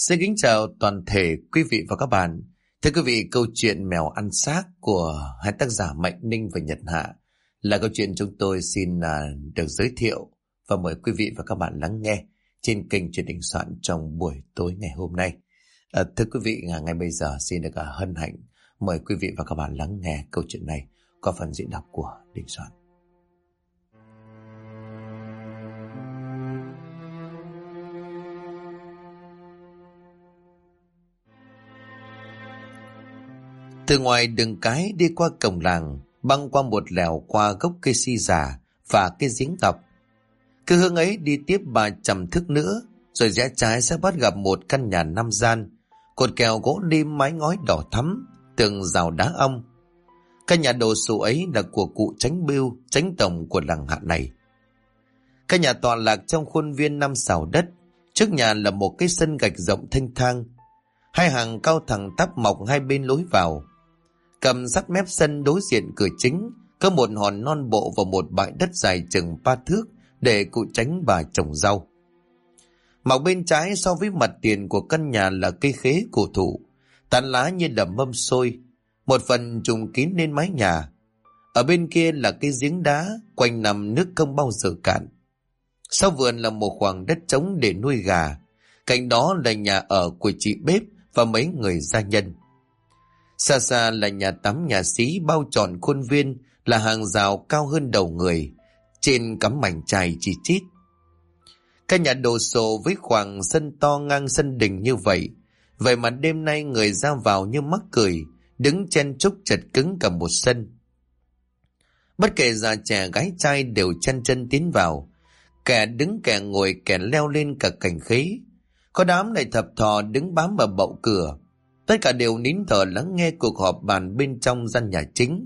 Xin kính chào toàn thể quý vị và các bạn. Thưa quý vị, câu chuyện Mèo ăn xác của hai tác giả Mạnh Ninh và Nhật Hạ là câu chuyện chúng tôi xin được giới thiệu và mời quý vị và các bạn lắng nghe trên kênh Chuyện Đình Soạn trong buổi tối ngày hôm nay. Thưa quý vị, ngay bây giờ xin được hân hạnh mời quý vị và các bạn lắng nghe câu chuyện này qua phần diễn đọc của Đình Soạn. Từ ngoài đường cái đi qua cổng làng, băng qua một lèo qua gốc cây si già và cái giếng lọc. Cứ hướng ấy đi tiếp 300 thước nữa, rồi rẽ trái sẽ bắt gặp một căn nhà 5 gian, cột kèo gỗ lim mái ngói đỏ thắm, tường rào đá ong. Căn nhà đồ sộ ấy là của cụ Chánh Bưu, chánh tổng của làng Hạ này. Căn nhà tọa lạc trong khuôn viên 5 sào đất, trước nhà là một cái sân gạch rộng thênh thang, hai hàng cao thẳng tắp mọc hai bên lối vào. Cầm sát mép sân đối diện cửa chính có một hòn non bộ và một bãi đất dài chừng 3 thước để cụ Chánh bà trồng rau. Mọc bên trái so với mặt tiền của căn nhà là cây khế cổ thụ, tán lá như đầm mâm xôi, một phần trùm kín lên mái nhà. Ở bên kia là cây giếng đá, quanh nằm nước không bao giờ cạn. Sau vườn là một khoảng đất trống để nuôi gà, cạnh đó là nhà ở của chị bếp và mấy người gia nhân. Xa xa là nhà tắm nhà xí bao trọn khuôn viên, là hàng rào cao hơn đầu người, trên cắm mảnh chài chi chít. Căn nhà đồ sộ với khoảng sân to ngang sân đình như vậy, vậy mà đêm nay người ra vào như mắc cười, đứng chen chúc chật cứng cả một sân. Bất kể già trẻ gái trai đều chen chân tiến vào, kẻ đứng kẻ ngồi kẻ leo lên cả cành khế. Có đám này thập thò đứng bám vào bậu cửa. Tất cả đều nín thở lắng nghe cuộc họp bàn bên trong gian nhà chính.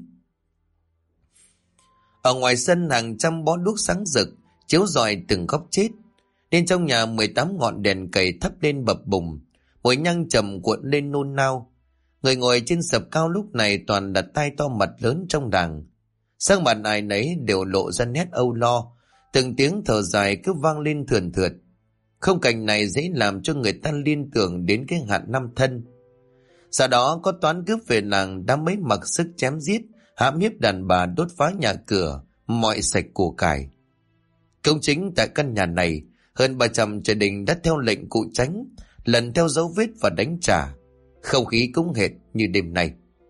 Ở ngoài sân hàng trăm bó đuốc sáng rực, chiếu rọi từng góc chết. Bên trong nhà 18 ngọn đèn cầy thắp lên bập bùng, mùi nhang trầm cuộn lên nôn nao. Người ngồi trên sập cao lúc này toàn là tai to mặt lớn trong làng. Sang mặt ai nấy đều lộ ra nét âu lo, từng tiếng thở dài cứ vang lên thườn thượt. Không cảnh này dễ làm cho người ta liên tưởng đến cái hạn năm thân. Sau đó có toán cướp về làng đã mấy mặc sức chém giết, hãm hiếp đàn bà, đốt phá nhà cửa, mọi sạch của cải. Công chính tại căn nhà này, hơn 300 gia đình đã theo lệnh cụ Chánh, lần theo dấu vết và đánh trả. Không khí cũng hệt như đêm nay.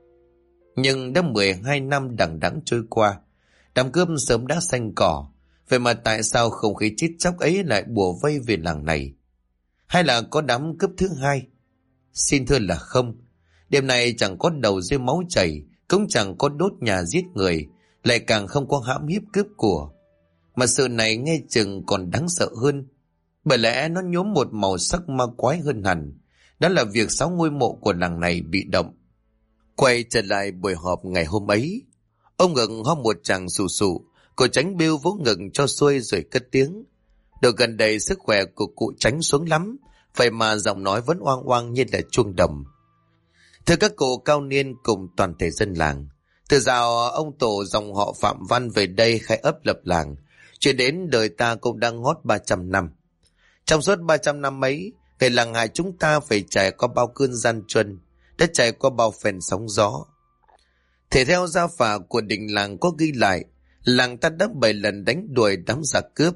Nhưng đã 12 năm đằng đẵng trôi qua, đám cướp sớm đã xanh cỏ. Vậy mà tại sao không khí chết chóc ấy lại bủa vây về làng này? Hay là có đám cướp thứ hai? Xin thưa là không. Đêm nay chẳng có đầu rơi máu chảy, cũng chẳng có đốt nhà giết người, lại càng không có hãm hiếp cướp của. Mà sự này nghe chừng còn đáng sợ hơn, bởi lẽ nó nhuốm một màu sắc ma quái hơn hẳn. Đó là việc 6 ngôi mộ của làng này bị động. Quay trở lại buổi họp ngày hôm ấy, ông ngực ho một tràng sù sụ. Cô Chánh Bưu vỗ ngực cho xuôi rồi cất tiếng. Độ gần đây sức khỏe của cụ Chánh xuống lắm, vậy mà giọng nói vẫn oang oang như là chuông đồng. Thưa các cụ cao niên cùng toàn thể dân làng, từ dạo ông tổ dòng họ Phạm Văn về đây khai ấp lập làng, chuyện đến đời ta cũng đang ngót 300 năm. Trong suốt 300 năm ấy, người làng Hải chúng ta phải trải qua bao cơn gian truân, đã trải qua bao phen sóng gió. Thể theo gia phả của đình làng có ghi lại, làng ta đã 7 lần đánh đuổi đám giặc cướp,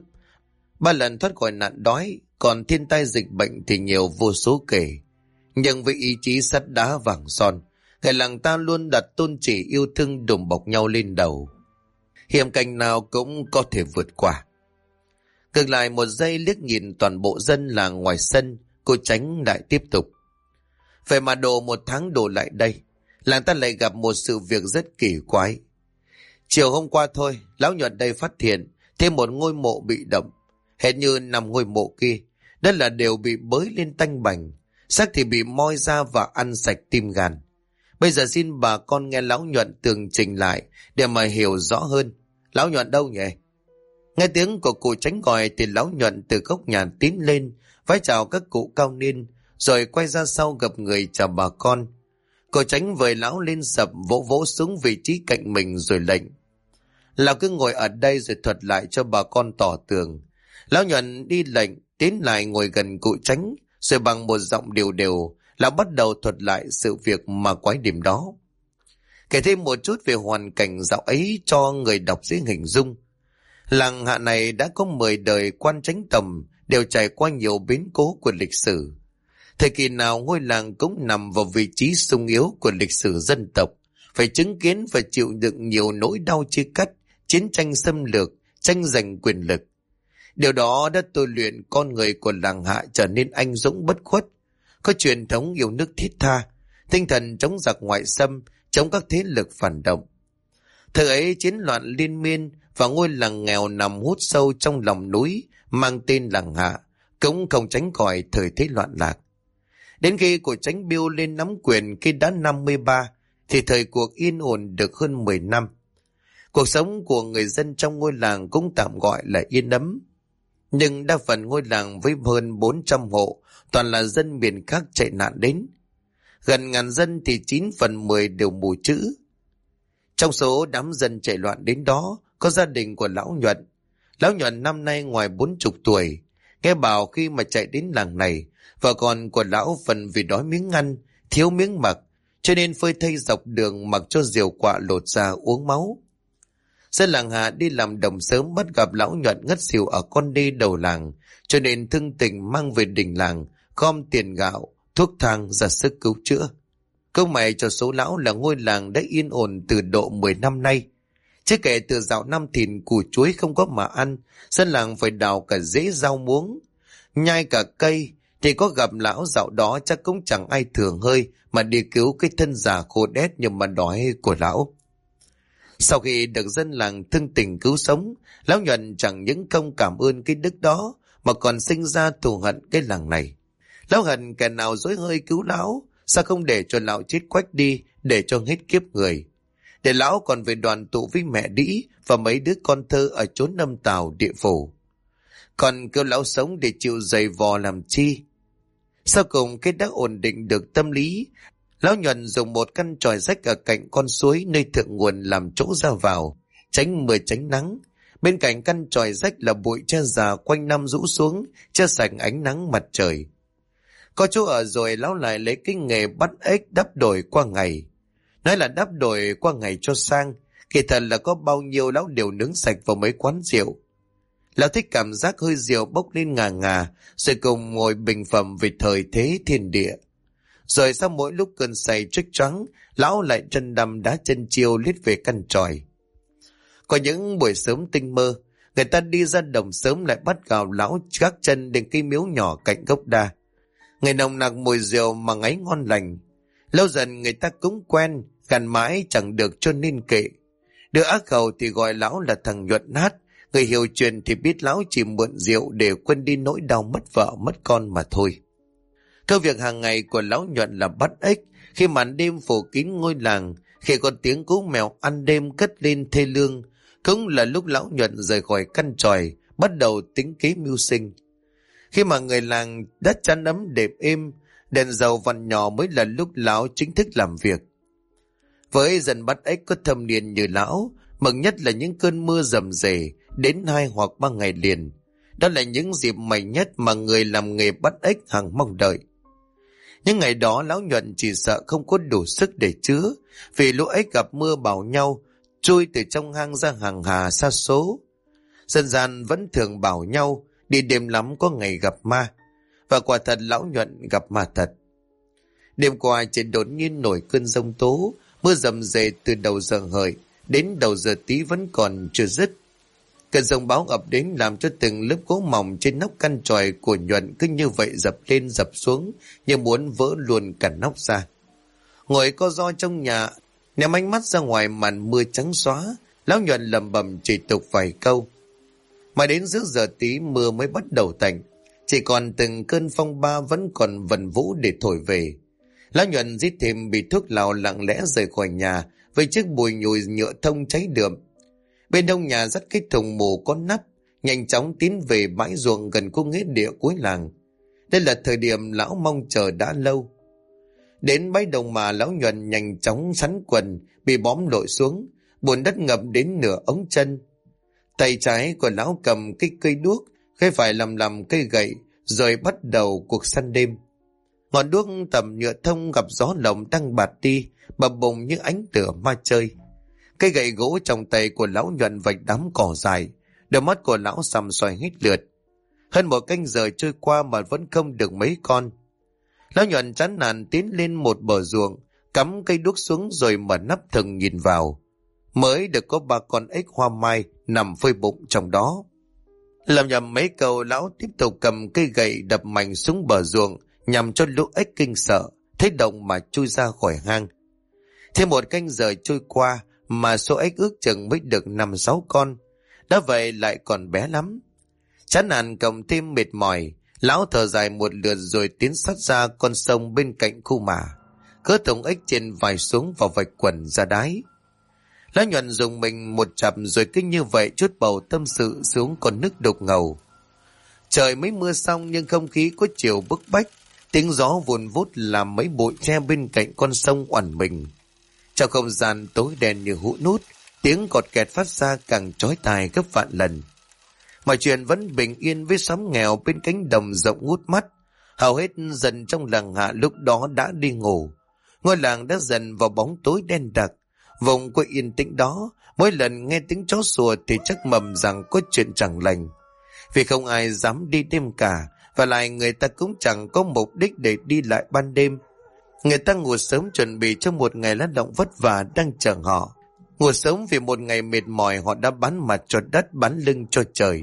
3 lần thoát khỏi nạn đói, còn thiên tai dịch bệnh thì nhiều vô số kể. Nhưng với ý chí sắt đá vàng son, người làng ta luôn đặt tôn chỉ yêu thương đùm bọc nhau lên đầu. Hiểm cảnh nào cũng có thể vượt qua. Ngược lại một giây liếc nhìn toàn bộ dân làng ngoài sân, cô Chánh lại tiếp tục. Vậy mà độ 1 tháng đổ lại đây, làng ta lại gặp một sự việc rất kỳ quái. Chiều hôm qua thôi, lão Nhuận đây phát hiện thêm một ngôi mộ bị động, hệt như 5 ngôi mộ kia, đó là đều bị bới lên tanh bành, xác thì bị moi ra và ăn sạch tim gan. Bây giờ xin bà con nghe lão Nhuận tường trình lại để mà hiểu rõ hơn. Lão Nhuận đâu nhỉ? Nghe tiếng của cụ Chánh gọi thì lão Nhuận từ góc nhà tiến lên, vái chào các cụ cao niên, rồi quay ra sau gặp người chào bà con. Cụ Chánh vời lão lên sập, vỗ vỗ xuống vị trí cạnh mình rồi lệnh. Lão cứ ngồi ở đây rồi thuật lại cho bà con tỏ tường. Lão Nhuận đi lệnh, tiến lại ngồi gần cụ Chánh, Rồi bằng một giọng đều đều, lão bắt đầu thuật lại sự việc ma quái đêm đó. Kể thêm một chút về hoàn cảnh dạo ấy cho người đọc dễ hình dung. Làng Hạ này đã có 10 đời quan chánh tầm, đều trải qua nhiều biến cố của lịch sử. Thời kỳ nào ngôi làng cũng nằm vào vị trí sung yếu của lịch sử dân tộc, phải chứng kiến và chịu đựng nhiều nỗi đau chia cắt, chiến tranh xâm lược, tranh giành quyền lực. Điều đó đã tôi luyện con người của làng Hạ trở nên anh dũng bất khuất, có truyền thống yêu nước thiết tha, tinh thần chống giặc ngoại xâm, chống các thế lực phản động. Thời ấy chiến loạn liên miên và ngôi làng nghèo nằm hút sâu trong lòng núi mang tên làng Hạ cũng không tránh khỏi thời thế loạn lạc. Đến khi của Chánh Biêu lên nắm quyền khi đã 53 thì thời cuộc yên ổn được hơn 10 năm. Cuộc sống của người dân trong ngôi làng cũng tạm gọi là yên ấm. Nhưng đa phần ngôi làng với hơn 400 hộ toàn là dân miền khác chạy nạn đến. Gần ngàn dân thì 9 phần 10 đều mù chữ. Trong số đám dân chạy loạn đến đó có gia đình của Lão Nhuận. Lão Nhuận năm nay ngoài 40 tuổi. Nghe bảo khi mà chạy đến làng này, vợ con của lão phần vì đói miếng ăn, thiếu miếng mặc, cho nên phơi thây dọc đường mặc cho diều quạ lột ra uống máu. Dân làng Hạ đi làm đồng sớm bắt gặp Lão Nhuận ngất xỉu ở con đê đầu làng, cho nên thương tình mang về đình làng, gom tiền gạo, thuốc thang ra sức cứu chữa. Công mày cho số lão là ngôi làng đã yên ổn từ độ 10 năm nay. Chứ kể từ dạo năm thìn củ chuối không có mà ăn, dân làng phải đào cả rễ rau muống, nhai cả cây, thì có gặp lão dạo đó chắc cũng chẳng ai thường hơi mà đi cứu cái thân già khô đét nhưng mà đói của lão. Sau khi được dân làng thương tình cứu sống, Lão Nhuận chẳng những không cảm ơn cái đức đó mà còn sinh ra thù hận cái làng này. Lão hận kẻ nào dối hơi cứu lão, sao không để cho lão chết quách đi để cho hết kiếp người. Để lão còn về đoàn tụ với mẹ đĩ và mấy đứa con thơ ở chốn âm tào địa phủ. Còn kêu lão sống để chịu giày vò làm chi. Sau cùng cái đã ổn định được tâm lý, Lão Nhuận dùng một căn chòi rách ở cạnh con suối nơi thượng nguồn làm chỗ ra vào, tránh mưa tránh nắng. Bên cạnh căn chòi rách là bụi tre già quanh năm rũ xuống, che sạch ánh nắng mặt trời. Có chỗ ở rồi lão lại lấy cái nghề bắt ếch đắp đổi qua ngày. Nói là đắp đổi qua ngày cho sang, kỳ thật là có bao nhiêu lão đều nướng sạch vào mấy quán rượu. Lão thích cảm giác hơi rượu bốc lên ngà ngà, rồi cùng ngồi bình phẩm về thời thế thiên địa. Rồi sau mỗi lúc cơn say trích choáng, lão lại chân đầm đá chân chiêu lít về căn tròi. Có những buổi sớm tinh mơ, người ta đi ra đồng sớm lại bắt gặp lão gác chân đến cây miếu nhỏ cạnh gốc đa. Ngày nồng nặc mùi rượu mà ngáy ngon lành. Lâu dần người ta cũng quen, gằn mãi chẳng được cho nên kệ. Đứa ác hầu thì gọi lão là thằng Nhuận Nát, người hiểu chuyện thì biết lão chỉ mượn rượu để quên đi nỗi đau mất vợ mất con mà thôi. Công việc hàng ngày của Lão Nhuận là bắt ếch. Khi màn đêm phủ kín ngôi làng, khi có tiếng cú mèo ăn đêm cất lên thê lương, cũng là lúc Lão Nhuận rời khỏi căn tròi, bắt đầu tính kế mưu sinh. Khi mà người làng đã chăn ấm đệm êm, đèn dầu vằn nhỏ mới là lúc lão chính thức làm việc. Với dân bắt ếch có thâm niên như lão, mừng nhất là những cơn mưa rầm rề đến 2 hoặc 3 ngày liền. Đó là những dịp may nhất mà người làm nghề bắt ếch hằng mong đợi. Những ngày đó Lão Nhuận chỉ sợ không có đủ sức để chứa, vì lũ ếch gặp mưa bảo nhau trôi từ trong hang ra hàng hà sa số. Dân gian vẫn thường bảo nhau đi đêm lắm có ngày gặp ma, và quả thật Lão Nhuận gặp ma thật. Đêm qua trời đột nhiên nổi cơn giông tố, mưa rầm rề từ đầu giờ hợi đến đầu giờ tí vẫn còn chưa dứt. Cơn giông bão ập đến làm cho từng lớp gỗ mỏng trên nóc căn tròi của Nhuận cứ như vậy dập lên dập xuống, như muốn vỡ luôn cả nóc ra. Ngồi co ro trong nhà, ném ánh mắt ra ngoài màn mưa trắng xóa, Lão Nhuận lẩm bẩm chỉ tục vài câu. Mà đến giữa giờ tí mưa mới bắt đầu tạnh, chỉ còn từng cơn phong ba vẫn còn vần vũ để thổi về. Lão Nhuận rít thêm bị thuốc lào lặng lẽ rời khỏi nhà với chiếc bùi nhùi nhựa thông cháy đượm. Bên hông nhà dắt cái thùng mù có nắp, nhanh chóng tiến về bãi ruộng gần khu nghĩa địa cuối làng. Đây là thời điểm lão mong chờ đã lâu. Đến bãi đồng mà Lão Nhuận nhanh chóng sắn quần, bị bóm lội xuống, bùn đất ngập đến nửa ống chân. Tay trái của lão cầm cái cây đuốc, tay phải làm cây gậy, rồi bắt đầu cuộc săn đêm. Ngọn đuốc tầm nhựa thông gặp gió lồng đang bạt đi, bập bùng như ánh lửa ma chơi. Cây gậy gỗ trong tay của lão Nhuận vạch đám cỏ dài, đôi mắt của lão sầm xoài hết lượt. Hơn một canh giờ trôi qua mà vẫn không được mấy con. Lão Nhuận chán nản tiến lên một bờ ruộng, cắm cây đuốc xuống rồi mở nắp thừng nhìn vào. Mới được có 3 con ếch hoa mai nằm phơi bụng trong đó. Làm nhầm mấy câu, lão tiếp tục cầm cây gậy đập mạnh xuống bờ ruộng nhằm cho lũ ếch kinh sợ, thấy động mà chui ra khỏi hang. Thêm một canh giờ trôi qua mà số ếch ước chừng mới được 5-6 con, đã vậy lại còn bé lắm. Chán nản cộng thêm mệt mỏi, lão thở dài một lượt rồi tiến sát ra con sông bên cạnh khu mả, cỡ thùng ếch trên vài xuống vào vạch quần ra đáy. Lão Nhuận dùng mình một chập rồi cứ như vậy chút bầu tâm sự xuống con nước đục ngầu. Trời mới mưa xong nhưng không khí có chiều bức bách, tiếng gió vùn vút làm mấy bụi tre bên cạnh con sông oằn mình. Trong không gian tối đen như hũ nút, tiếng cọt kẹt phát ra càng chói tai gấp vạn lần. Mọi chuyện vẫn bình yên với xóm nghèo bên cánh đồng rộng ngút mắt. Hầu hết dân trong làng Hạ lúc đó đã đi ngủ. Ngôi làng đã dần vào bóng tối đen đặc. Vùng quê yên tĩnh đó, mỗi lần nghe tiếng chó sủa thì chắc mầm rằng có chuyện chẳng lành. Vì không ai dám đi đêm cả, và lại người ta cũng chẳng có mục đích để đi lại ban đêm. Người ta ngủ sớm chuẩn bị cho một ngày lao động vất vả đang chờ họ. Ngủ sớm vì một ngày mệt mỏi họ đã bán mặt cho đất, bán lưng cho trời.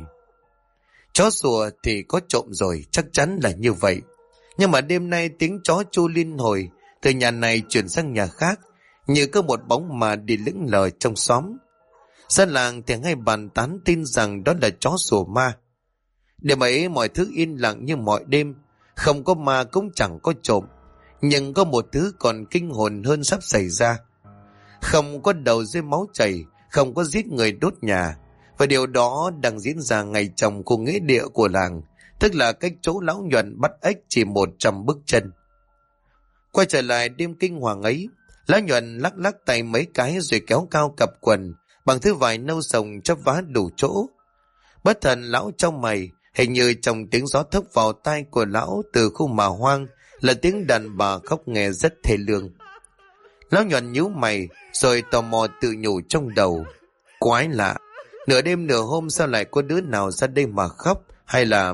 Chó sủa thì có trộm rồi, chắc chắn là như vậy. Nhưng mà đêm nay tiếng chó chu liên hồi từ nhà này chuyển sang nhà khác, như có một bóng mà đi lững lờ trong xóm. Dân làng thì ngay bàn tán tin rằng đó là chó sủa ma. Đêm ấy mọi thứ yên lặng như mọi đêm, không có ma cũng chẳng có trộm. Nhưng có một thứ còn kinh hồn hơn sắp xảy ra. Không có đầu rơi máu chảy, không có giết người đốt nhà. Và điều đó đang diễn ra ngay trong khu nghĩa địa của làng, tức là cách chỗ lão Nhuận bắt ếch chỉ 100 bước chân. Quay trở lại đêm kinh hoàng ấy, lão Nhuận lắc lắc tay mấy cái rồi kéo cao cặp quần bằng thứ vải nâu sồng chắp vá đủ chỗ. Bất thần lão trong mày, hình như trong tiếng gió thốc vào tai của lão từ khu mà hoang là tiếng đàn bà khóc nghe rất thê lương. Lão Nhuận nhíu mày rồi tò mò tự nhủ trong đầu. Quái lạ, nửa đêm nửa hôm sao lại có đứa nào ra đây mà khóc, hay là...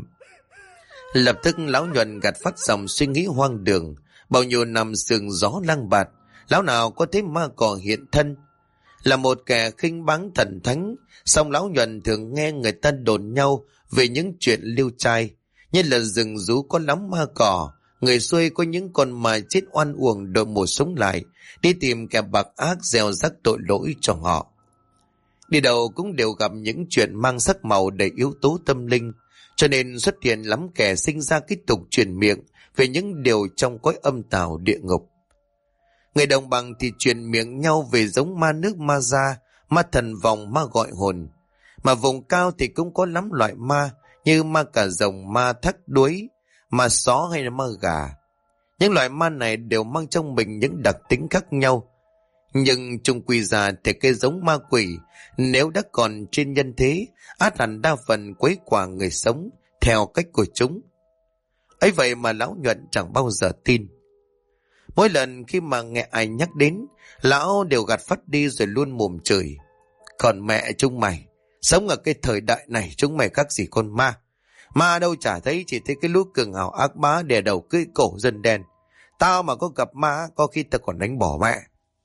Lập tức lão Nhuận gạt phát dòng suy nghĩ hoang đường. Bao nhiêu năm sương gió lang bạt, lão nào có thấy ma cỏ hiện thân. Là một kẻ khinh báng thần thánh, song lão Nhuận thường nghe người ta đồn nhau về những chuyện liêu trai, như là rừng rú có lắm ma cỏ, người xuôi có những con mà chết oan uổng đội mổ sống lại, đi tìm kẻ bạc ác gieo rắc tội lỗi cho họ. Đi đầu cũng đều gặp những chuyện mang sắc màu đầy yếu tố tâm linh, cho nên xuất hiện lắm kẻ sinh ra cái tục truyền miệng về những điều trong cõi âm tào địa ngục. Người đồng bằng thì truyền miệng nhau về giống ma nước ma da, ma thần vòng, ma gọi hồn. Mà vùng cao thì cũng có lắm loại ma, như ma cà rồng, ma thắc đuối, ma só hay là ma gà. Những loại ma này đều mang trong mình những đặc tính khác nhau. Nhưng chung quy ra thì cái giống ma quỷ, nếu đã còn trên nhân thế, ắt hẳn đa phần quấy quả người sống, theo cách của chúng. Ấy vậy mà lão Nhuận chẳng bao giờ tin. Mỗi lần khi mà nghe ai nhắc đến, lão đều gạt phát đi rồi luôn mồm chửi. Còn mẹ chúng mày, sống ở cái thời đại này chúng mày khác gì con ma. Ma đâu chả thấy, chỉ thấy cái lũ cường hào ác bá đè đầu cưỡi cổ dân đen. Tao mà có gặp ma, có khi tao còn đánh bỏ mẹ.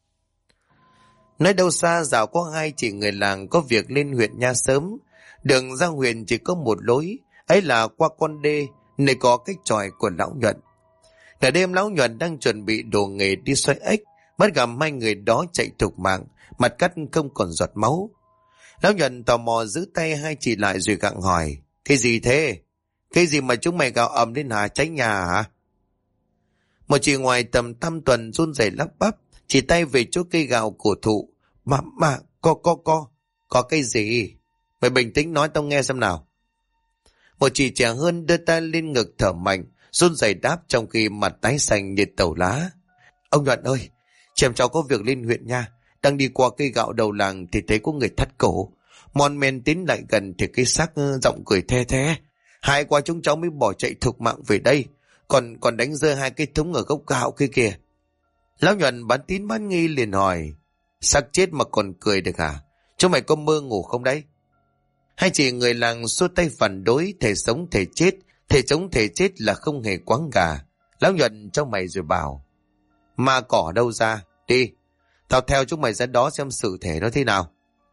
Nói đâu xa, dạo có 2 chị người làng có việc lên huyện Nha sớm. Đường ra huyện chỉ có một lối, ấy là qua con đê, nơi có cái chòi của lão Nhuận. Cả đêm lão Nhuận đang chuẩn bị đồ nghề đi xoay ếch, bắt gặp 2 người đó chạy thục mạng, mặt cắt không còn giọt máu. Lão Nhuận tò mò giữ tay 2 chị lại rồi gặng hỏi, cái gì thế? Cái gì mà chúng mày gào ầm lên hả, cháy nhà hả? Một chị ngoài tầm 5 tuần run rẩy lắp bắp, chỉ tay về chỗ cây gạo cổ thụ. Mà, có cái gì? Mày bình tĩnh nói tao nghe xem nào. Một chị trẻ hơn đưa tay lên ngực thở mạnh, run rẩy đáp trong khi mặt tái xanh như tàu lá. Ông Nhuận ơi, chị em cháu có việc lên huyện nha, đang đi qua cây gạo đầu làng thì thấy có người thắt cổ. Mon men tiến lại gần thì cái xác giọng cười the the. Hai qua chúng cháu mới bỏ chạy thục mạng về đây. Còn đánh rơi hai cái thúng ở gốc gạo kia kìa. Lão Nhuận bán tín bán nghi liền hỏi, xác chết mà còn cười được hả? Chúng mày có mơ ngủ không đấy? Hai chị người làng xua tay phản đối, thể sống thể chết, thể sống thể chết là không hề quáng gà. Lão Nhuận trong mày rồi bảo, ma cỏ đâu ra, đi, tao theo chúng mày ra đó xem sự thể nó thế nào.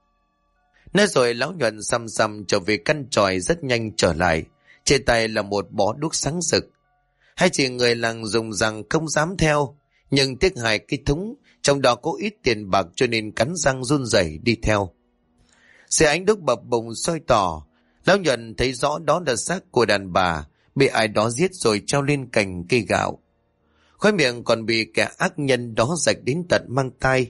Nói rồi lão Nhuận xăm xăm trở về căn tròi rất nhanh trở lại, trên tay là một bó đuốc sáng rực. Hai chị người làng dùng rằng không dám theo, nhưng tiếc hại cái thúng, trong đó có ít tiền bạc cho nên cắn răng run rẩy đi theo. Xe ánh đúc bập bùng soi tỏ, lão Nhuận thấy rõ đó là xác của đàn bà, bị ai đó giết rồi treo lên cành cây gạo. Khóe miệng còn bị kẻ ác nhân đó rạch đến tận mang tai.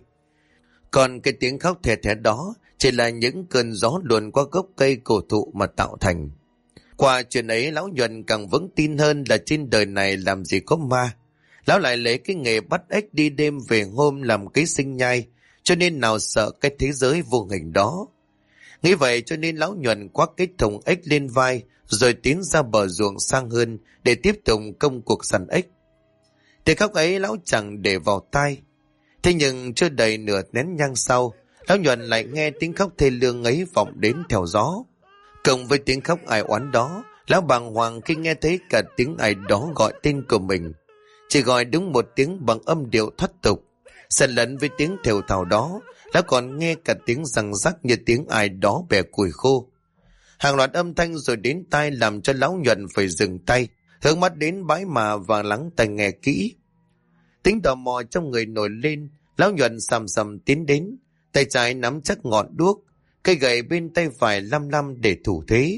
Còn cái tiếng khóc thè thé đó chỉ là những cơn gió luồn qua gốc cây cổ thụ mà tạo thành. Qua chuyện ấy lão Nhuận càng vững tin hơn là trên đời này làm gì có ma. Lão lại lấy cái nghề bắt ếch đi đêm về hôm làm kế sinh nhai, cho nên nào sợ cái thế giới vô hình đó. Nghĩ vậy cho nên lão Nhuận quắc cái thùng ếch lên vai rồi tiến ra bờ ruộng sang hơn để tiếp tục công cuộc săn ếch. Tiếng khóc ấy lão chẳng để vào tai. Thế nhưng chưa đầy nửa nén nhang sau, lão Nhuận lại nghe tiếng khóc thê lương ấy vọng đến theo gió. Cộng với tiếng khóc ai oán đó, lão bàng hoàng khi nghe thấy cả tiếng ai đó gọi tên của mình. Chỉ gọi đúng một tiếng bằng âm điệu thoát tục. Xen lẫn với tiếng thều thào đó, lão còn nghe cả tiếng răng rắc như tiếng ai đó bẻ củi khô. Hàng loạt âm thanh rồi đến tai làm cho lão Nhuận phải dừng tay, hướng mắt đến bãi mà và lắng tai nghe kỹ. Tính tò mò trong người nổi lên, lão Nhuận sầm sầm tiến đến, tay trái nắm chắc ngọn đuốc, cây gậy bên tay phải lăm lăm để thủ thế.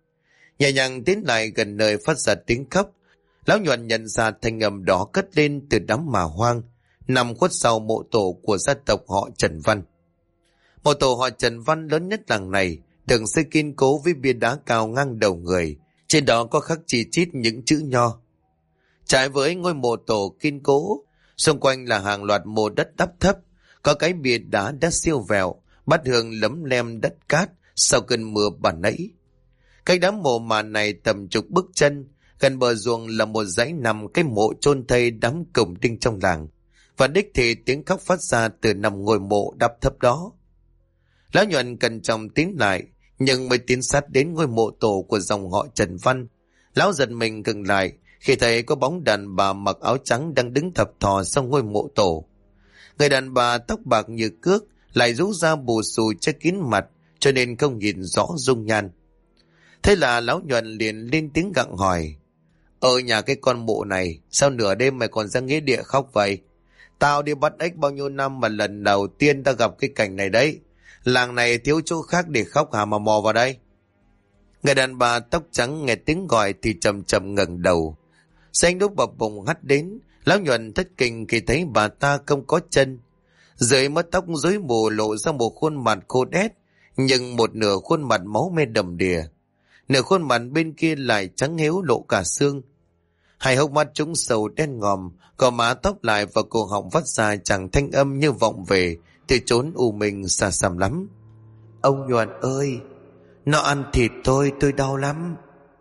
Nhẹ nhàng tiến lại gần nơi phát ra tiếng khóc, lão Nhuận nhận ra thanh âm đó cất lên từ đám mà hoang, nằm khuất sau mộ tổ của gia tộc họ Trần Văn. Mộ tổ họ Trần Văn lớn nhất làng này, được xây kiên cố với bia đá cao ngang đầu người, trên đó có khắc chi chít những chữ nho. Trái với ngôi mộ tổ kiên cố, xung quanh là hàng loạt mộ đất đắp thấp, có cái bia đá đã siêu vẹo, bát hương lấm lem đất cát sau cơn mưa bản nãy. Cái đám mộ mà này tầm chục bước chân, gần bờ ruộng là một dãy nằm cái mộ chôn thây đám cổng đinh trong làng, và đích thì tiếng khóc phát ra từ nằm ngôi mộ đắp thấp đó. Lão Nhuận cẩn trọng tiến lại, nhưng mới tiến sát đến ngôi mộ tổ của dòng họ Trần Văn, lão giật mình ngừng lại khi thấy có bóng đàn bà mặc áo trắng đang đứng thập thò sau ngôi mộ tổ. Người đàn bà tóc bạc như cước, lại rũ ra bù xù che kín mặt, cho nên không nhìn rõ dung nhan. Thế là lão Nhuận liền lên tiếng gặng hỏi, ở nhà cái con mộ này, sao nửa đêm mày còn ra nghĩa địa khóc vậy? Tao đi bắt ếch bao nhiêu năm mà lần đầu tiên ta gặp cái cảnh này đấy. Làng này thiếu chỗ khác để khóc hả mà mò vào đây? Người đàn bà tóc trắng nghe tiếng gọi thì chậm chậm ngẩng đầu. Xanh đúc bập bùng hắt đến, lão Nhuận thất kinh khi thấy bà ta không có chân. Dưới mớ tóc rối bù lộ ra một khuôn mặt khô đét, nhưng một nửa khuôn mặt máu me đầm đìa. Nửa khuôn mặt bên kia lại trắng héo lộ cả xương. Hai hốc mắt trũng sầu đen ngòm, gò má tóc lại và cổ họng phát ra chẳng thanh âm như vọng về từ chốn u minh xa xăm lắm. Ông Nhuận ơi, nó ăn thịt tôi đau lắm.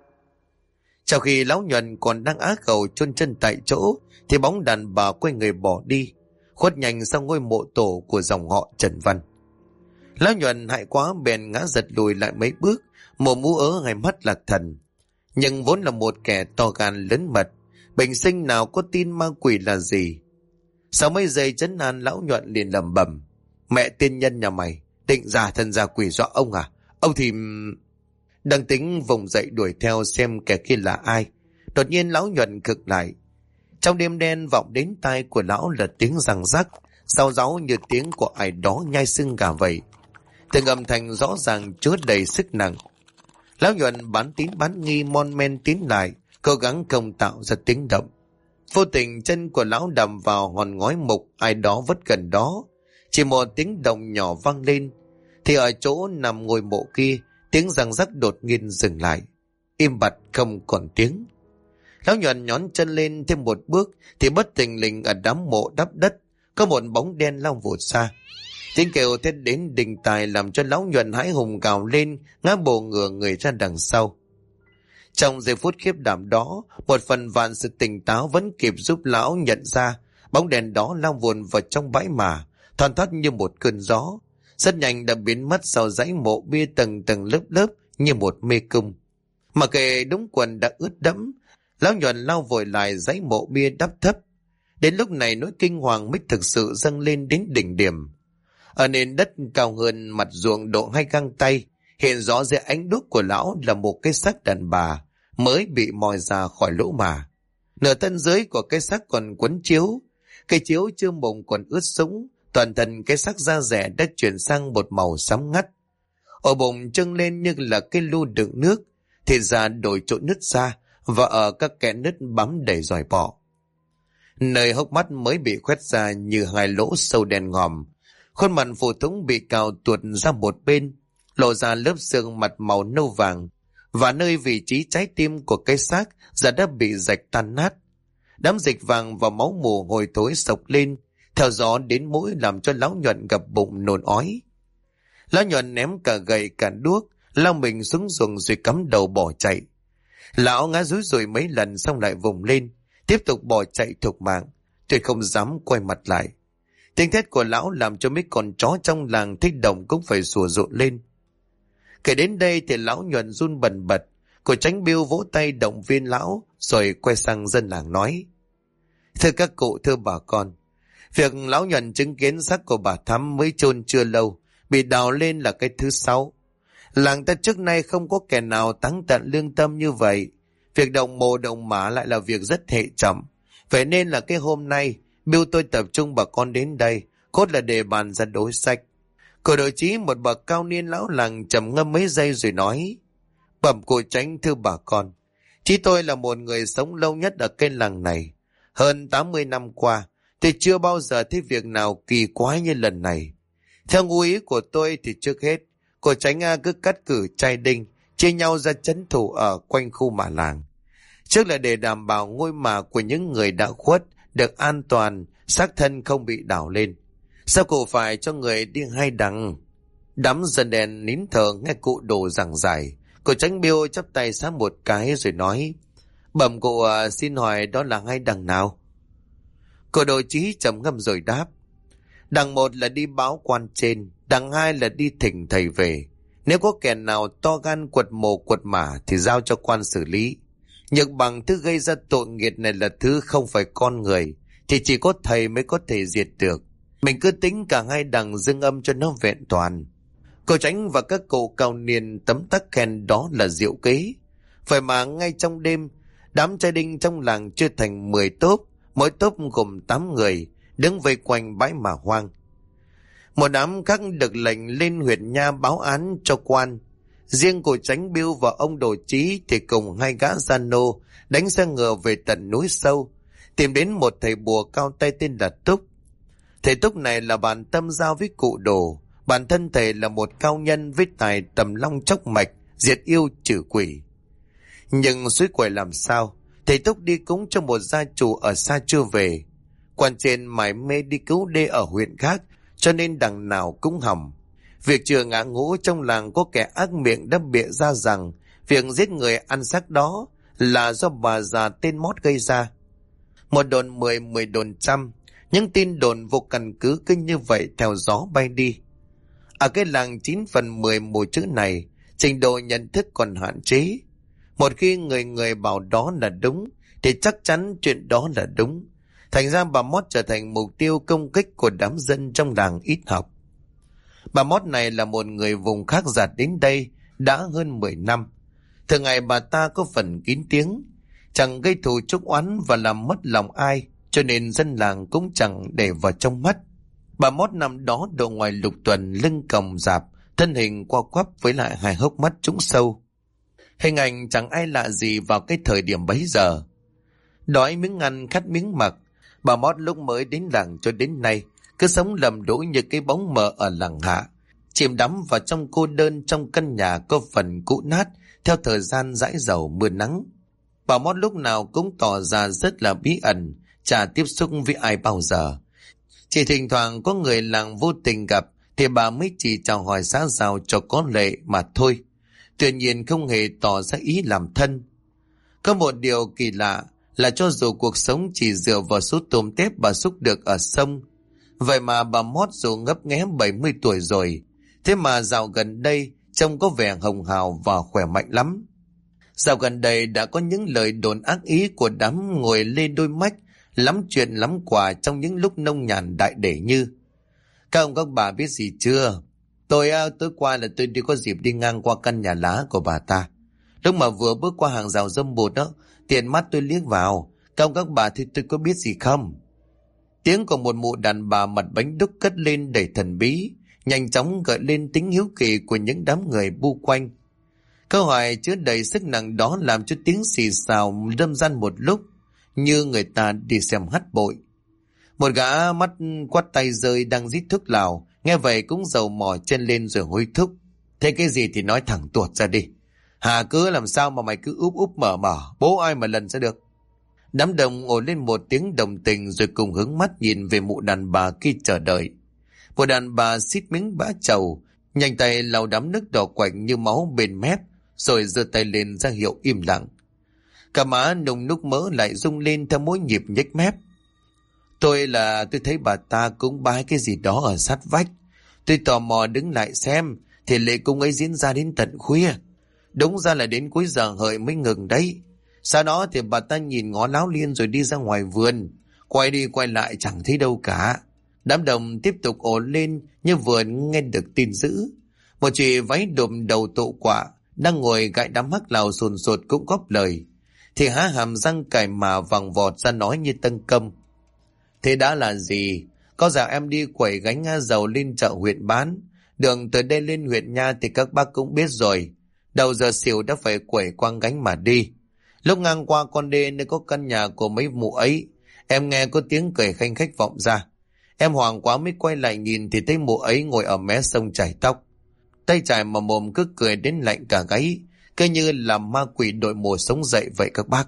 Trong khi lão Nhuận còn đang á khẩu chôn chân tại chỗ, thì bóng đàn bà quay người bỏ đi, khuất nhanh sau ngôi mộ tổ của dòng họ Trần Văn. Lão Nhuận hại quá bèn ngã giật lùi lại mấy bước, mồm mú ớ hai mắt lạc thần. Nhưng vốn là một kẻ to gan lớn mật, bình sinh nào có tin ma quỷ là gì. Sau mấy giây trấn an, lão Nhuận liền lẩm bẩm, mẹ tiên nhân nhà mày định giả thần giả quỷ dọa ông à? Ông thì... Đang tính vùng dậy đuổi theo xem kẻ kia là ai, đột nhiên lão Nhuận cực lại. Trong đêm đen vọng đến tai của lão là tiếng răng rắc, sau giáo như tiếng của ai đó nhai xương gà vậy. Từng âm thanh rõ ràng chứa đầy sức nặng. Lão Nhuận bán tín bán nghi mon men tiến lại, cố gắng không tạo ra tiếng động. Vô tình chân của lão đầm vào hòn ngói mục ai đó vất gần đó. Chỉ một tiếng động nhỏ vang lên, thì ở chỗ nằm ngôi mộ kia, tiếng răng rắc đột nhiên dừng lại, im bặt không còn tiếng. Lão Nhuận nhón chân lên thêm một bước, thì bất thình lình ở đám mộ đắp đất có một bóng đen lao vụt xa. Tiếng kêu thét đến đình tài làm cho lão Nhuận hãi hùng gào lên, ngã bổ ngửa người ra đằng sau. Trong giây phút khiếp đảm đó, một phần vạn sự tỉnh táo vẫn kịp giúp lão nhận ra bóng đèn đó lao vùn vào trong bãi mả, thoăn thoắt như một cơn gió. Rất nhanh đã biến mất sau dãy mộ bia tầng tầng lớp lớp như một mê cung. Mà kệ đúng quần đã ướt đẫm, lão Nhuận lao vội lại dãy mộ bia đắp thấp. Đến lúc này nỗi kinh hoàng mới thực sự dâng lên đến đỉnh điểm. Ở nền đất cao hơn mặt ruộng độ 2 găng tay, hiện rõ dưới ánh đuốc của lão là một cái xác đàn bà mới bị moi ra khỏi lỗ mả. Nửa thân dưới của cái xác còn quấn chiếu, cái chiếu chưa mồng còn ướt sũng, toàn thân cái xác da rẻ đã chuyển sang một màu xám ngắt. Ở bụng trưng lên như là cái lu đựng nước, thịt da đổi chỗ nứt ra và ở các kẽ nứt bám đầy giòi bọ. Nơi hốc mắt mới bị khoét ra như 2 lỗ sâu đen ngòm, khuôn mặt phù thủng bị cào tuột ra một bên, lộ ra lớp xương mặt màu nâu vàng, và nơi vị trí trái tim của cái xác giờ đã bị rạch tan nát. Đám dịch vàng và máu mù hôi thối sộc lên, theo gió đến mũi làm cho lão Nhuận gặp bụng nôn ói. Lão Nhuận ném cả gậy cả đuốc, lao mình xuống ruộng rồi cắm đầu bỏ chạy. Lão ngã rúi rủi mấy lần xong lại vùng lên, tiếp tục bỏ chạy thục mạng, tuyệt không dám quay mặt lại. Tiếng thét của lão làm cho mấy con chó trong làng thích động cũng phải sủa rộn lên. Kể đến đây thì lão Nhuận run bần bật, cô Tránh Biêu vỗ tay động viên lão, rồi quay sang dân làng nói: Thưa các cụ, thưa bà con, việc lão Nhuận chứng kiến xác của bà Thắm mới chôn chưa lâu, bị đào lên là cái thứ 6. Làng ta trước nay không có kẻ nào táng tận lương tâm như vậy. Việc động mồ động mả lại là việc rất hệ trọng. Vậy nên là cái hôm nay, Biêu tôi tập trung bà con đến đây, cốt là để bàn ra đối sách. Cổ đội chí một bậc cao niên lão làng trầm ngâm mấy giây rồi nói: Bẩm cụ Tránh, thưa bà con, chí tôi là một người sống lâu nhất ở cái làng này. Hơn 80 năm qua, tôi chưa bao giờ thấy việc nào kỳ quái như lần này. Theo ngụ ý của tôi thì trước hết, cụ Tránh cứ cắt cử trai đinh, chia nhau ra trấn thủ ở quanh khu mả làng. Trước là để đảm bảo ngôi mả của những người đã khuất được an toàn, xác thân không bị đảo lên. Sao cụ phải cho người đi 2 đằng? Đám dân đèn nín thở nghe cụ đồ giảng giải. Cụ Tránh Biêu chắp tay sát một cái rồi nói: Bẩm cụ, xin hỏi đó là 2 đằng nào? Cụ đội chí trầm ngâm rồi đáp: Đằng 1 là đi báo quan trên, đằng 2 là đi thỉnh thầy về. Nếu có kẻ nào to gan quật mồ quật mả thì giao cho quan xử lý. Nhược bằng thứ gây ra tội nghiệt này là thứ không phải con người, thì chỉ có thầy mới có thể diệt được. Mình cứ tính cả 2 đằng dương âm cho nó vẹn toàn. Cô Tránh và các cụ cao niên tấm tắc khen đó là diệu kế. Vậy mà ngay trong đêm, đám trai đinh trong làng chia thành 10 tốp, mỗi tốp gồm 8 người, đứng vây quanh bãi mả hoang. Một đám khác được lệnh lên huyện nha báo án cho quan. Riêng cô Tránh Biêu và ông Đồ Chí thì cùng 2 gã gian nô đánh xe ngựa về tận núi sâu, tìm đến một thầy bùa cao tay tên là Túc. Thầy Túc này là bạn tâm giao với cụ Đồ. Bản thân thầy là một cao nhân với tài tầm long chốc mạch, diệt yêu trừ quỷ. Nhưng suối quẩy làm sao, thầy Túc đi cúng cho một gia chủ ở xa chưa về. Quan trên mải mê đi cứu đê ở huyện khác, cho nên đằng nào cũng hỏng. Việc chưa ngã ngũ trong làng có kẻ ác miệng đã bịa ra rằng việc giết người ăn xác đó là do bà già tên Mót gây ra. Một đồn 10, 10 đồn trăm, những tin đồn vô căn cứ cứ như vậy theo gió bay đi. Ở cái làng 9 phần 10 mùa chữ này, trình độ nhận thức còn hạn chế. Một khi người người bảo đó là đúng, thì chắc chắn chuyện đó là đúng. Thành ra bà Mót trở thành mục tiêu công kích của đám dân trong làng ít học. Bà Mót này là một người vùng khác giạt đến đây đã hơn 10 năm. Thường ngày bà ta có phần kín tiếng, chẳng gây thù chuốc oán và làm mất lòng ai, cho nên dân làng cũng chẳng để vào trong mắt. Bà Mót nằm đó độ ngoài lục tuần, lưng còng rạp, thân hình co quắp với lại 2 hốc mắt trũng sâu. Hình ảnh chẳng ai lạ gì vào cái thời điểm bấy giờ. Đói miếng ăn khát miếng mặc, bà Mót lúc mới đến làng cho đến nay cứ sống lầm đỗi như cái bóng mờ ở làng hạ, chìm đắm vào trong cô đơn trong căn nhà có phần cũ nát theo thời gian dãi dầu mưa nắng. Bà Mót lúc nào cũng tỏ ra rất là bí ẩn, chả tiếp xúc với ai bao giờ. Chỉ thỉnh thoảng có người làng vô tình gặp thì bà mới chỉ chào hỏi xã giao cho có lệ mà thôi. Tuy nhiên không hề tỏ ra ý làm thân. Có một điều kỳ lạ là cho dù cuộc sống chỉ dựa vào số tôm tép bà xúc được ở sông, vậy mà bà Mót dù ngấp nghé 70 tuổi rồi, thế mà dạo gần đây trông có vẻ hồng hào và khỏe mạnh lắm. Dạo gần đây đã có những lời đồn ác ý của đám ngồi lên đôi mách, lắm chuyện lắm quả trong những lúc nông nhàn đại để như: các ông các bà biết gì chưa? Tối qua là tôi đi có dịp đi ngang qua căn nhà lá của bà ta. Lúc mà vừa bước qua hàng rào dâm bụt đó, tiện mắt tôi liếc vào. Các ông các bà thì tôi có biết gì không? Tiếng của một mụ đàn bà mặt bánh đúc cất lên đầy thần bí, nhanh chóng gợi lên tính hiếu kỳ của những đám người bu quanh. Câu hỏi chứa đầy sức nặng đó làm cho tiếng xì xào đâm gian một lúc, như người ta đi xem hát bội. Một gã mắt quắt tay rơi đang rít thuốc lào, nghe vậy cũng dầu mỏ chân lên rồi hối thúc: thế cái gì thì nói thẳng tuột ra đi. Hà cứ làm sao mà mày cứ úp úp mở mở, bố ai mà lần ra được. Đám đông ồ lên một tiếng đồng tình rồi cùng hướng mắt nhìn về mụ đàn bà kia chờ đợi. Một đàn bà xít miếng bã trầu, nhanh tay lau đám nước đỏ quạnh như máu bên mép, rồi giơ tay lên ra hiệu im lặng. Cả má nung núc mỡ lại rung lên theo mỗi nhịp nhếch mép. Tôi thấy bà ta cúng bái cái gì đó ở sát vách. Tôi tò mò đứng lại xem, thì lễ cúng ấy diễn ra đến tận khuya. Đúng ra là đến cuối giờ hợi mới ngừng đấy. Sau đó thì bà ta nhìn ngó láo liên rồi đi ra ngoài vườn. Quay đi quay lại chẳng thấy đâu cả. Đám đông tiếp tục ồ lên như vừa nghe được tin dữ. Một chị váy đùm đầu tụ quả đang ngồi gãi đám hắc lào sồn sột cũng góp lời. Thì há hàm răng cài mà vàng vọt ra nói như tân công: thế đã là gì? Có dạo em đi quẩy gánh dầu lên chợ huyện bán. Đường từ đây lên huyện nha thì các bác cũng biết rồi. Đầu giờ xỉu đã phải quẩy quăng gánh mà đi. Lúc ngang qua con đê nơi có căn nhà của mấy mụ ấy, em nghe có tiếng cười khanh khách vọng ra. Em hoảng quá mới quay lại nhìn thì thấy mụ ấy ngồi ở mé sông chải tóc. Tay chải mà mồm cứ cười đến lạnh cả gáy, cứ như là ma quỷ đội mùa sống dậy vậy các bác.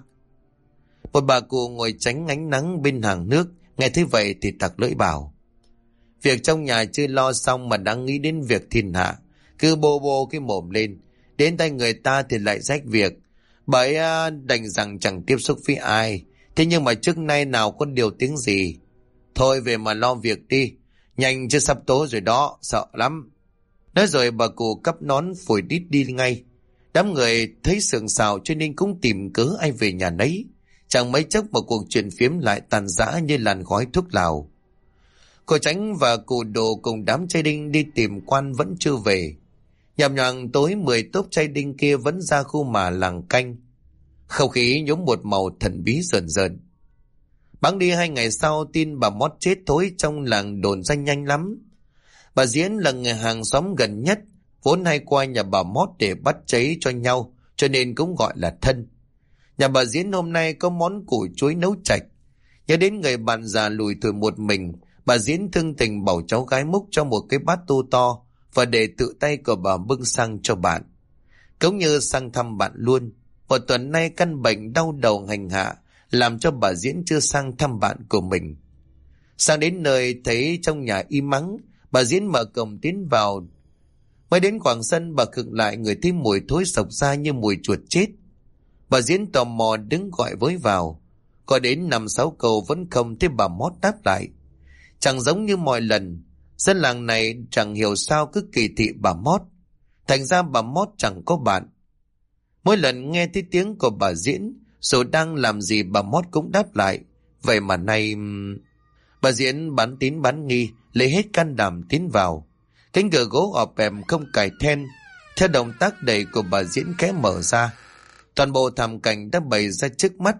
Một bà cụ ngồi tránh ánh nắng bên hàng nước, nghe thấy vậy thì tặc lưỡi bảo: việc trong nhà chưa lo xong mà đang nghĩ đến việc thiên hạ, cứ bô bô cái mồm lên, đến tay người ta thì lại rách việc. Bởi đành rằng chẳng tiếp xúc với ai, thế nhưng mà trước nay nào có điều tiếng gì. Thôi về mà lo việc đi, nhanh chứ sắp tối rồi đó, sợ lắm. Nói rồi bà cụ cắp nón phủi đít đi ngay. Đám người thấy sườn xào cho nên cũng tìm cớ ai về nhà nấy. Chẳng mấy chốc một cuộc chuyện phiếm lại tàn rã như làn khói thuốc lào. Cô Tránh và cụ Đồ cùng đám trai đinh đi tìm quan vẫn chưa về. Nhằm nhằng tối 10 tốp trai đinh kia vẫn ra khu mà làng canh. Không khí nhốm một màu thần bí rờn rợn. Bẵng đi 2 ngày sau, tin bà Mót chết thối trong làng đồn ra nhanh lắm. Bà Diễn là người hàng xóm gần nhất, vốn hay qua nhà bà Mót để bắt cháy cho nhau, cho nên cũng gọi là thân. Nhà bà Diễn hôm nay có món củ chuối nấu chạch. Nhớ đến người bạn già lùi tuổi một mình, bà Diễn thương tình bảo cháu gái múc cho một cái bát tô to và để tự tay của bà bưng sang cho bạn. Cũng như sang thăm bạn luôn. Một tuần nay căn bệnh đau đầu hành hạ làm cho bà Diễn chưa sang thăm bạn của mình. Sang đến nơi thấy trong nhà im ắng, bà Diễn mở cổng tiến vào. Mới đến khoảng sân bà khựng lại, người thấy mùi thối sộc ra như mùi chuột chết. Bà Diễn tò mò đứng gọi với vào. Có đến 5-6 câu vẫn không thấy bà Mót đáp lại. Chẳng giống như mọi lần, dân làng này chẳng hiểu sao cứ kỳ thị bà Mót. Thành ra bà Mót chẳng có bạn. Mỗi lần nghe thấy tiếng của bà Diễn, dù đang làm gì bà Mót cũng đáp lại. Vậy mà nay... Bà Diễn bán tín bán nghi, lấy hết can đảm tiến vào. Cánh cửa gỗ ọp ẹp không cài then. Theo động tác đẩy của bà Diễn khẽ mở ra. Toàn bộ thảm cảnh đã bày ra trước mắt.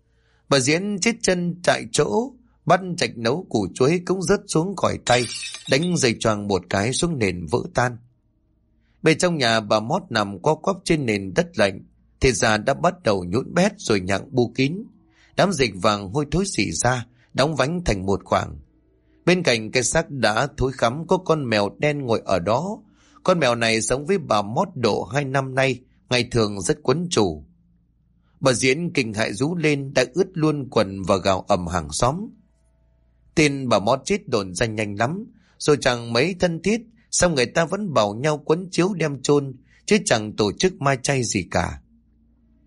Bà Diễn chết chân tại chỗ, bát chạch nấu củ chuối cũng rớt xuống khỏi tay, đánh dây choàng một cái xuống nền vỡ tan. Bên trong nhà bà Mót nằm co quắp trên nền đất lạnh, thịt da đã bắt đầu nhũn bét rồi nhặng bu kín. Đám dịch vàng hôi thối xỉ ra, đóng vánh thành một khoảng. Bên cạnh cái xác đã thối khắm có con mèo đen ngồi ở đó. Con mèo này sống với bà Mót độ 2 năm nay, ngày thường rất quấn chủ. Bà Diễn kinh hãi rú lên, đã ướt luôn quần và gào ầm hàng xóm. Tin bà Mót chết đồn ra nhanh lắm, rồi chẳng mấy thân thiết, xong người ta vẫn bảo nhau quấn chiếu đem chôn, chứ chẳng tổ chức mai chay gì cả.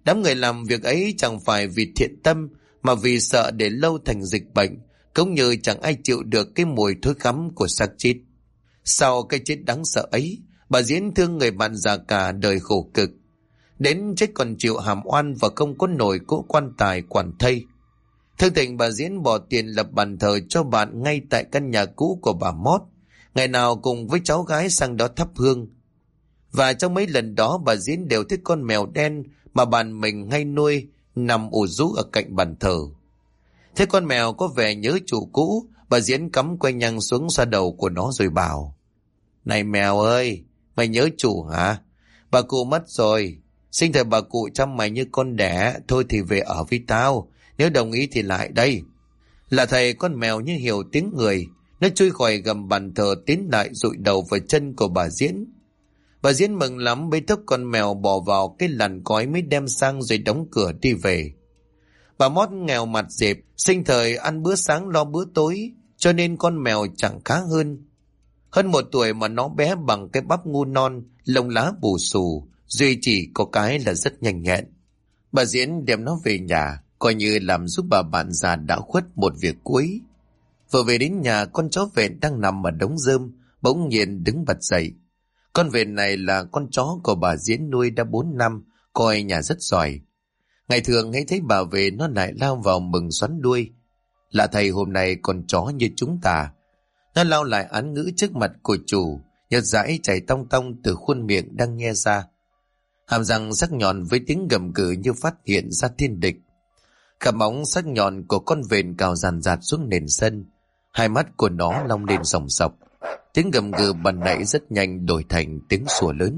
Đám người làm việc ấy chẳng phải vì thiện tâm, mà vì sợ để lâu thành dịch bệnh, cũng như chẳng ai chịu được cái mùi thối khắm của xác chết. Sau cái chết đáng sợ ấy, bà Diễn thương người bạn già cả đời khổ cực, đến chết còn chịu hàm oan và không có nổi cỗ quan tài quản thây. Thương tình bà Diễn bỏ tiền lập bàn thờ cho bạn ngay tại căn nhà cũ của bà Mót, ngày nào cùng với cháu gái sang đó thắp hương. Và trong mấy lần đó bà Diễn đều thích con mèo đen mà bạn mình hay nuôi nằm ủ rũ ở cạnh bàn thờ. Thế con mèo có vẻ nhớ chủ cũ, bà Diễn cắm que nhang xuống xoa đầu của nó rồi bảo: "Này mèo ơi, mày nhớ chủ hả? Bà cụ mất rồi, sinh thời bà cụ chăm mày như con đẻ, thôi thì về ở với tao, nếu đồng ý thì lại đây." Là thầy con mèo như hiểu tiếng người, nó chui khỏi gầm bàn thờ tiến lại dụi đầu vào chân của bà Diễn. Bà Diễn mừng lắm bế tóc con mèo bỏ vào cái làn cói mới đem sang rồi đóng cửa đi về. Bà Mót nghèo mặt dẹp, sinh thời ăn bữa sáng lo bữa tối, cho nên con mèo chẳng khá hơn. Hơn 1 tuổi mà nó bé bằng cái bắp ngu non, lông lá bù xù, duy chỉ có cái là rất nhanh nhẹn. Bà Diễn đem nó về nhà, coi như làm giúp bà bạn già đã khuất một việc cuối. Vừa về đến nhà, con chó vẹn đang nằm ở đống rơm bỗng nhiên đứng bật dậy. Con vẹn này là con chó của bà Diễn nuôi đã 4 năm, coi nhà rất giỏi. Ngày thường hay thấy bà về nó lại lao vào mừng xoắn đuôi. Lạ thầy hôm nay con chó như chúng ta. Nó lao lại án ngữ trước mặt của chủ, nhợt dãi chảy tong tong từ khuôn miệng đang nhe ra. Hàm răng sắc nhọn với tiếng gầm gừ như phát hiện ra thiên địch. Cả móng sắc nhọn của con vẹn cào dàn dạt xuống nền sân. Hai mắt của nó long lên sòng sọc. Tiếng gầm gừ ban nãy rất nhanh đổi thành tiếng sủa lớn.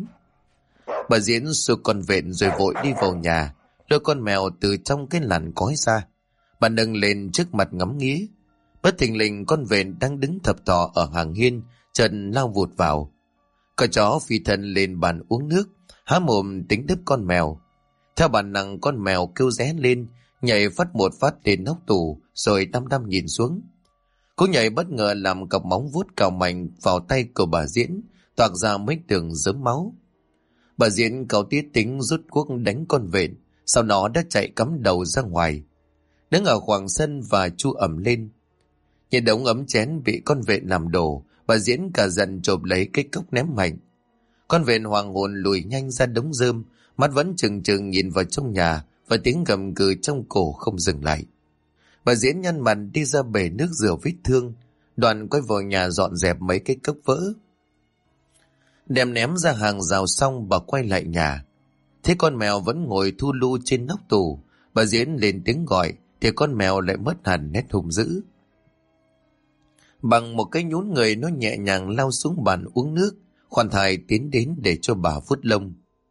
Bà Diễn xua con vẹn rồi vội đi vào nhà, lôi con mèo từ trong cái làn cói ra. Bà nâng lên trước mặt ngắm nghía. Bất thình lình con vẹn đang đứng thập thò ở hàng hiên chợt lao vụt vào. Con chó phi thân lên bàn uống nước, há mồm tính đớp con mèo. Theo bản năng con mèo kêu ré lên, nhảy phát một phát lên nóc tủ rồi đăm đăm nhìn xuống. Cú nhảy bất ngờ làm cặp móng vuốt cào mạnh vào tay của bà Diễn, toạc ra mấy đường rớm máu. Bà Diễn cau tiết tính rút cuốc đánh con vẹn, sau đó đã chạy cắm đầu ra ngoài, đứng ở khoảng sân và chu ẩm lên. Nhìn đống ấm chén bị con vẹn làm đổ, bà Diễn cả giận chộp lấy cái cốc ném mạnh. Con vẹn hoàng hồn lùi nhanh ra đống rơm, mắt vẫn trừng trừng nhìn vào trong nhà và tiếng gầm gừ trong cổ không dừng lại. Bà Diễn nhăn mặt đi ra bể nước rửa vết thương, đoàn quay vào nhà dọn dẹp mấy cái cốc vỡ. Đem ném ra hàng rào xong, bà quay lại nhà. Thế con mèo vẫn ngồi thu lu trên nóc tủ. Bà Diễn lên tiếng gọi thì con mèo lại mất hẳn nét hung dữ. Bằng một cái nhún người, nó nhẹ nhàng lao xuống bàn uống nước, khoan thai tiến đến để cho bà vuốt lông.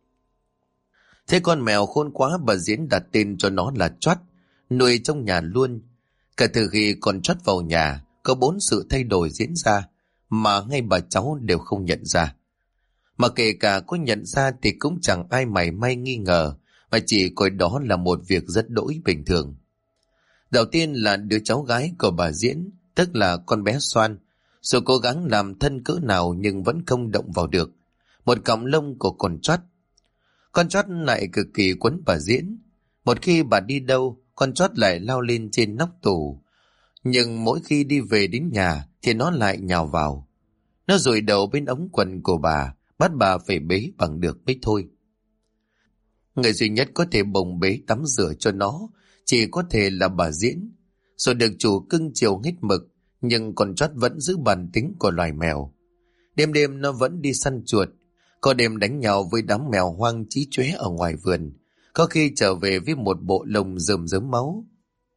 Thế con mèo khôn quá, bà Diễn đặt tên cho nó là Choắt, nuôi trong nhà luôn. Cả từ khi con Choắt vào nhà, có 4 sự thay đổi diễn ra mà ngay bà cháu đều không nhận ra. Mà kể cả có nhận ra thì cũng chẳng ai mảy may nghi ngờ, mà chỉ coi đó là một việc rất đỗi bình thường. Đầu tiên là đứa cháu gái của bà Diễn, tức là con bé Xoan. Dù cố gắng làm thân cỡ nào nhưng vẫn không động vào được một cọng lông của con Choắt. Con Choắt lại cực kỳ quấn bà Diễn. Một khi bà đi đâu, con Choắt lại lao lên trên nóc tủ. Nhưng mỗi khi đi về đến nhà thì nó lại nhào vào. Nó dụi đầu bên ống quần của bà, bắt bà phải bế bằng được mới thôi. Người duy nhất có thể bồng bế tắm rửa cho nó chỉ có thể là bà Diễn. Rồi được chủ cưng chiều hết mực, nhưng con Choắt vẫn giữ bản tính của loài mèo. Đêm đêm nó vẫn đi săn chuột, có đêm đánh nhau với đám mèo hoang chí chóe ở ngoài vườn, có khi trở về với một bộ lông rơm rớm máu.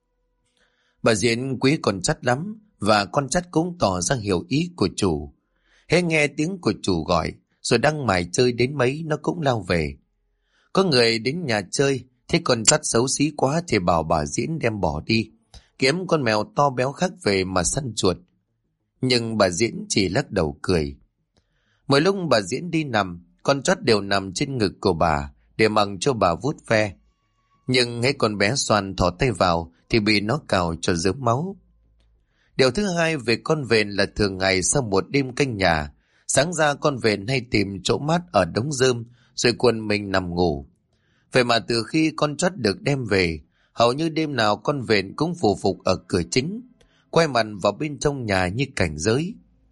Bà Diễn quý con Choắt lắm, và con Choắt cũng tỏ ra hiểu ý của chủ. Hễ nghe tiếng của chủ gọi, rồi đang mải chơi đến mấy nó cũng lao về. Có người đến nhà chơi, thấy con Choắt xấu xí quá thì bảo bà Diễn đem bỏ đi, kiếm con mèo to béo khác về mà săn chuột. Nhưng bà Diễn chỉ lắc đầu cười. Mỗi lúc bà Diễn đi nằm, con Choắt đều nằm trên ngực của bà để mặc cho bà vuốt ve. Nhưng hễ con bé Xoan thò tay vào thì bị nó cào cho rớm máu. Điều thứ hai về con vẹn là thường ngày sau một đêm canh nhà, sáng ra con vẹn hay tìm chỗ mát ở đống rơm rồi quần mình nằm ngủ. Vậy mà từ khi con chót được đem về, hầu như đêm nào con vện cũng phù phục ở cửa chính, quay mặt vào bên trong nhà như cảnh giới.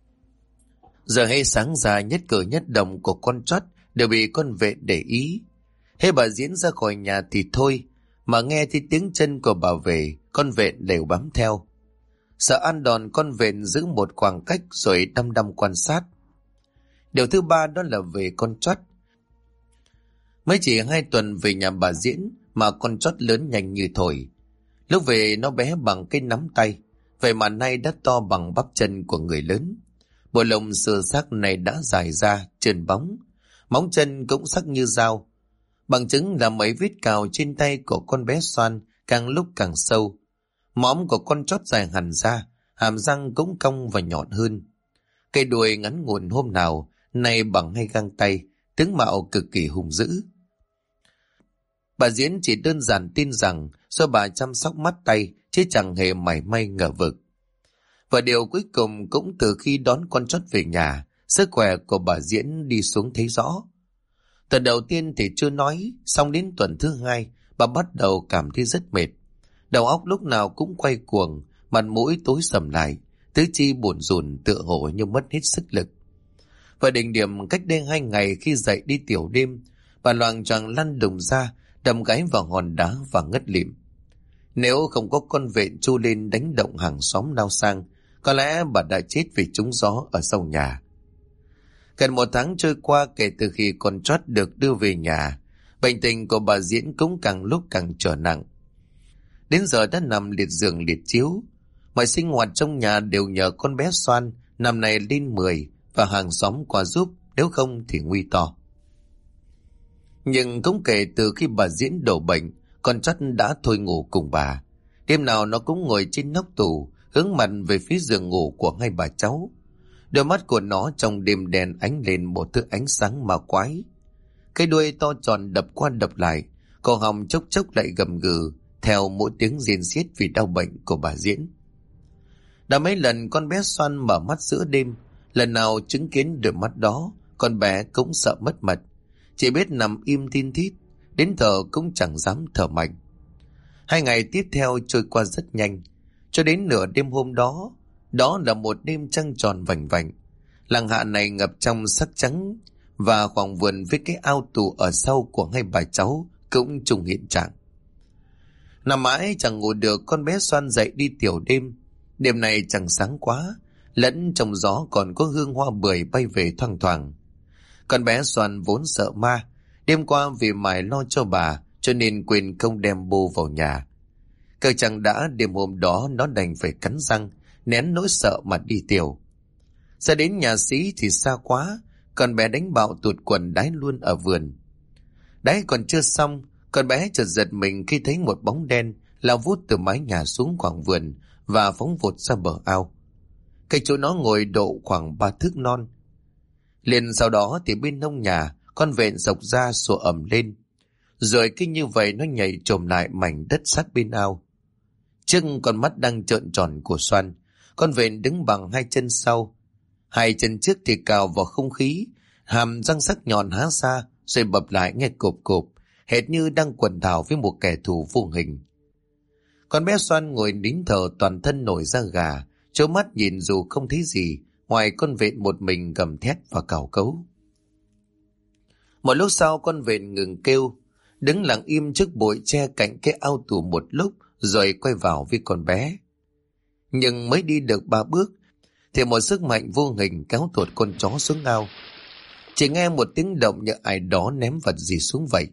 Giờ hay sáng ra nhất cử nhất động của con chót đều bị con vện để ý. Hễ bà Diễn ra khỏi nhà thì thôi, mà nghe thì tiếng chân của bà về, con vện đều bám theo. Sợ ăn đòn, con vện giữ một khoảng cách rồi đăm đăm quan sát. Điều thứ ba đó là về con chót. Mới chỉ 2 tuần về nhà bà Diễn mà con chót lớn nhanh như thổi. Lúc về nó bé bằng cái nắm tay, vậy mà nay đã to bằng bắp chân của người lớn. Bộ lông sơ xác này đã dài ra, trơn bóng, móng chân cũng sắc như dao. Bằng chứng là mấy vết cào trên tay của con bé Xoan càng lúc càng sâu. Mõm của con chót dài hẳn ra, hàm răng cũng cong và nhọn hơn. Cây đuôi ngắn ngủn hôm nào, nay bằng 2 găng tay, tướng mạo cực kỳ hung dữ. Bà Diễn chỉ đơn giản tin rằng do bà chăm sóc mắt tay, chứ chẳng hề mảy may ngờ vực. Và điều cuối cùng cũng từ khi đón con chót về nhà, sức khỏe của bà Diễn đi xuống thấy rõ. Tuần đầu tiên thì chưa nói, xong đến tuần thứ 2, bà bắt đầu cảm thấy rất mệt. Đầu óc lúc nào cũng quay cuồng, mặt mũi tối sầm lại, tứ chi buồn rùn tựa hồ như mất hết sức lực. Và đỉnh điểm cách đây 2 ngày khi dậy đi tiểu đêm, bà loạng choạng lăn đùng ra, đâm gáy vào hòn đá và ngất lịm. Nếu không có con vện chu lên đánh động hàng xóm lao sang, có lẽ bà đã chết vì trúng gió ở sau nhà. Gần 1 tháng trôi qua kể từ khi con chót được đưa về nhà, bệnh tình của bà Diễn cũng càng lúc càng trở nặng. Đến giờ đã nằm liệt giường liệt chiếu. Mọi sinh hoạt trong nhà đều nhờ con bé Xoan, năm nay lên 10 và hàng xóm qua giúp, nếu không thì nguy to. Nhưng cũng kể từ khi bà Diễn đổ bệnh, con chót đã thôi ngủ cùng bà. Đêm nào nó cũng ngồi trên nóc tủ, hướng mặt về phía giường ngủ của 2 bà cháu. Đôi mắt của nó trong đêm đen ánh lên một thứ ánh sáng ma quái. Cái đuôi to tròn đập qua đập lại, cổ họng chốc chốc lại gầm gừ theo mỗi tiếng rên xiết vì đau bệnh của bà Diễn. Đã mấy lần con bé Xoan mở mắt giữa đêm, lần nào chứng kiến đôi mắt đó, con bé cũng sợ mất mật, chỉ biết nằm im thin thít, đến thở cũng chẳng dám thở mạnh. 2 ngày tiếp theo trôi qua rất nhanh, cho đến nửa đêm hôm đó. Đó là một đêm trăng tròn vành vạnh. Làng Hạ này ngập trong sắc trắng, và khoảng vườn với cái ao tù ở sau của 2 bà cháu cũng trùng hiện trạng. Nằm mãi chẳng ngủ được, con bé Xoan dậy đi tiểu đêm. Đêm này chẳng sáng quá, lẫn trong gió còn có hương hoa bưởi bay về thoang thoảng. Con bé Xoan vốn sợ ma, đêm qua vì mải lo cho bà cho nên quên không đem bô vào nhà. Cờ chẳng đã, đêm hôm đó nó đành phải cắn răng nén nỗi sợ mà đi tiểu. Ra đến nhà Sĩ thì xa quá, con bé đánh bạo tụt quần đái luôn ở vườn. Đái còn chưa xong, con bé chợt giật mình khi thấy một bóng đen lao vút từ mái nhà xuống khoảng vườn và phóng vụt ra bờ ao. Cái chỗ nó ngồi độ khoảng 3 thước non. Liền sau đó thì bên hông nhà, con vện dọc ra sủa ầm lên. Rồi cứ như vậy nó nhảy chồm lại mảnh đất sát bên ao. Trước con mắt đang trợn tròn của Xoan, con vện đứng bằng 2 chân sau. 2 chân trước thì cào vào không khí, hàm răng sắc nhọn há ra rồi bập lại nghe cộp cộp, hệt như đang quần thảo với một kẻ thù vô hình. Con bé Xoan ngồi nín thở, toàn thân nổi da gà, trố mắt nhìn dù không thấy gì ngoài con vện một mình gầm thét và cào cấu. Một lúc sau con vện ngừng kêu, đứng lặng im trước bụi tre cạnh cái ao tù một lúc rồi quay vào với con bé. Nhưng mới đi được 3 bước thì một sức mạnh vô hình kéo tuột con chó xuống ao. Chỉ nghe một tiếng động như ai đó ném vật gì xuống vậy.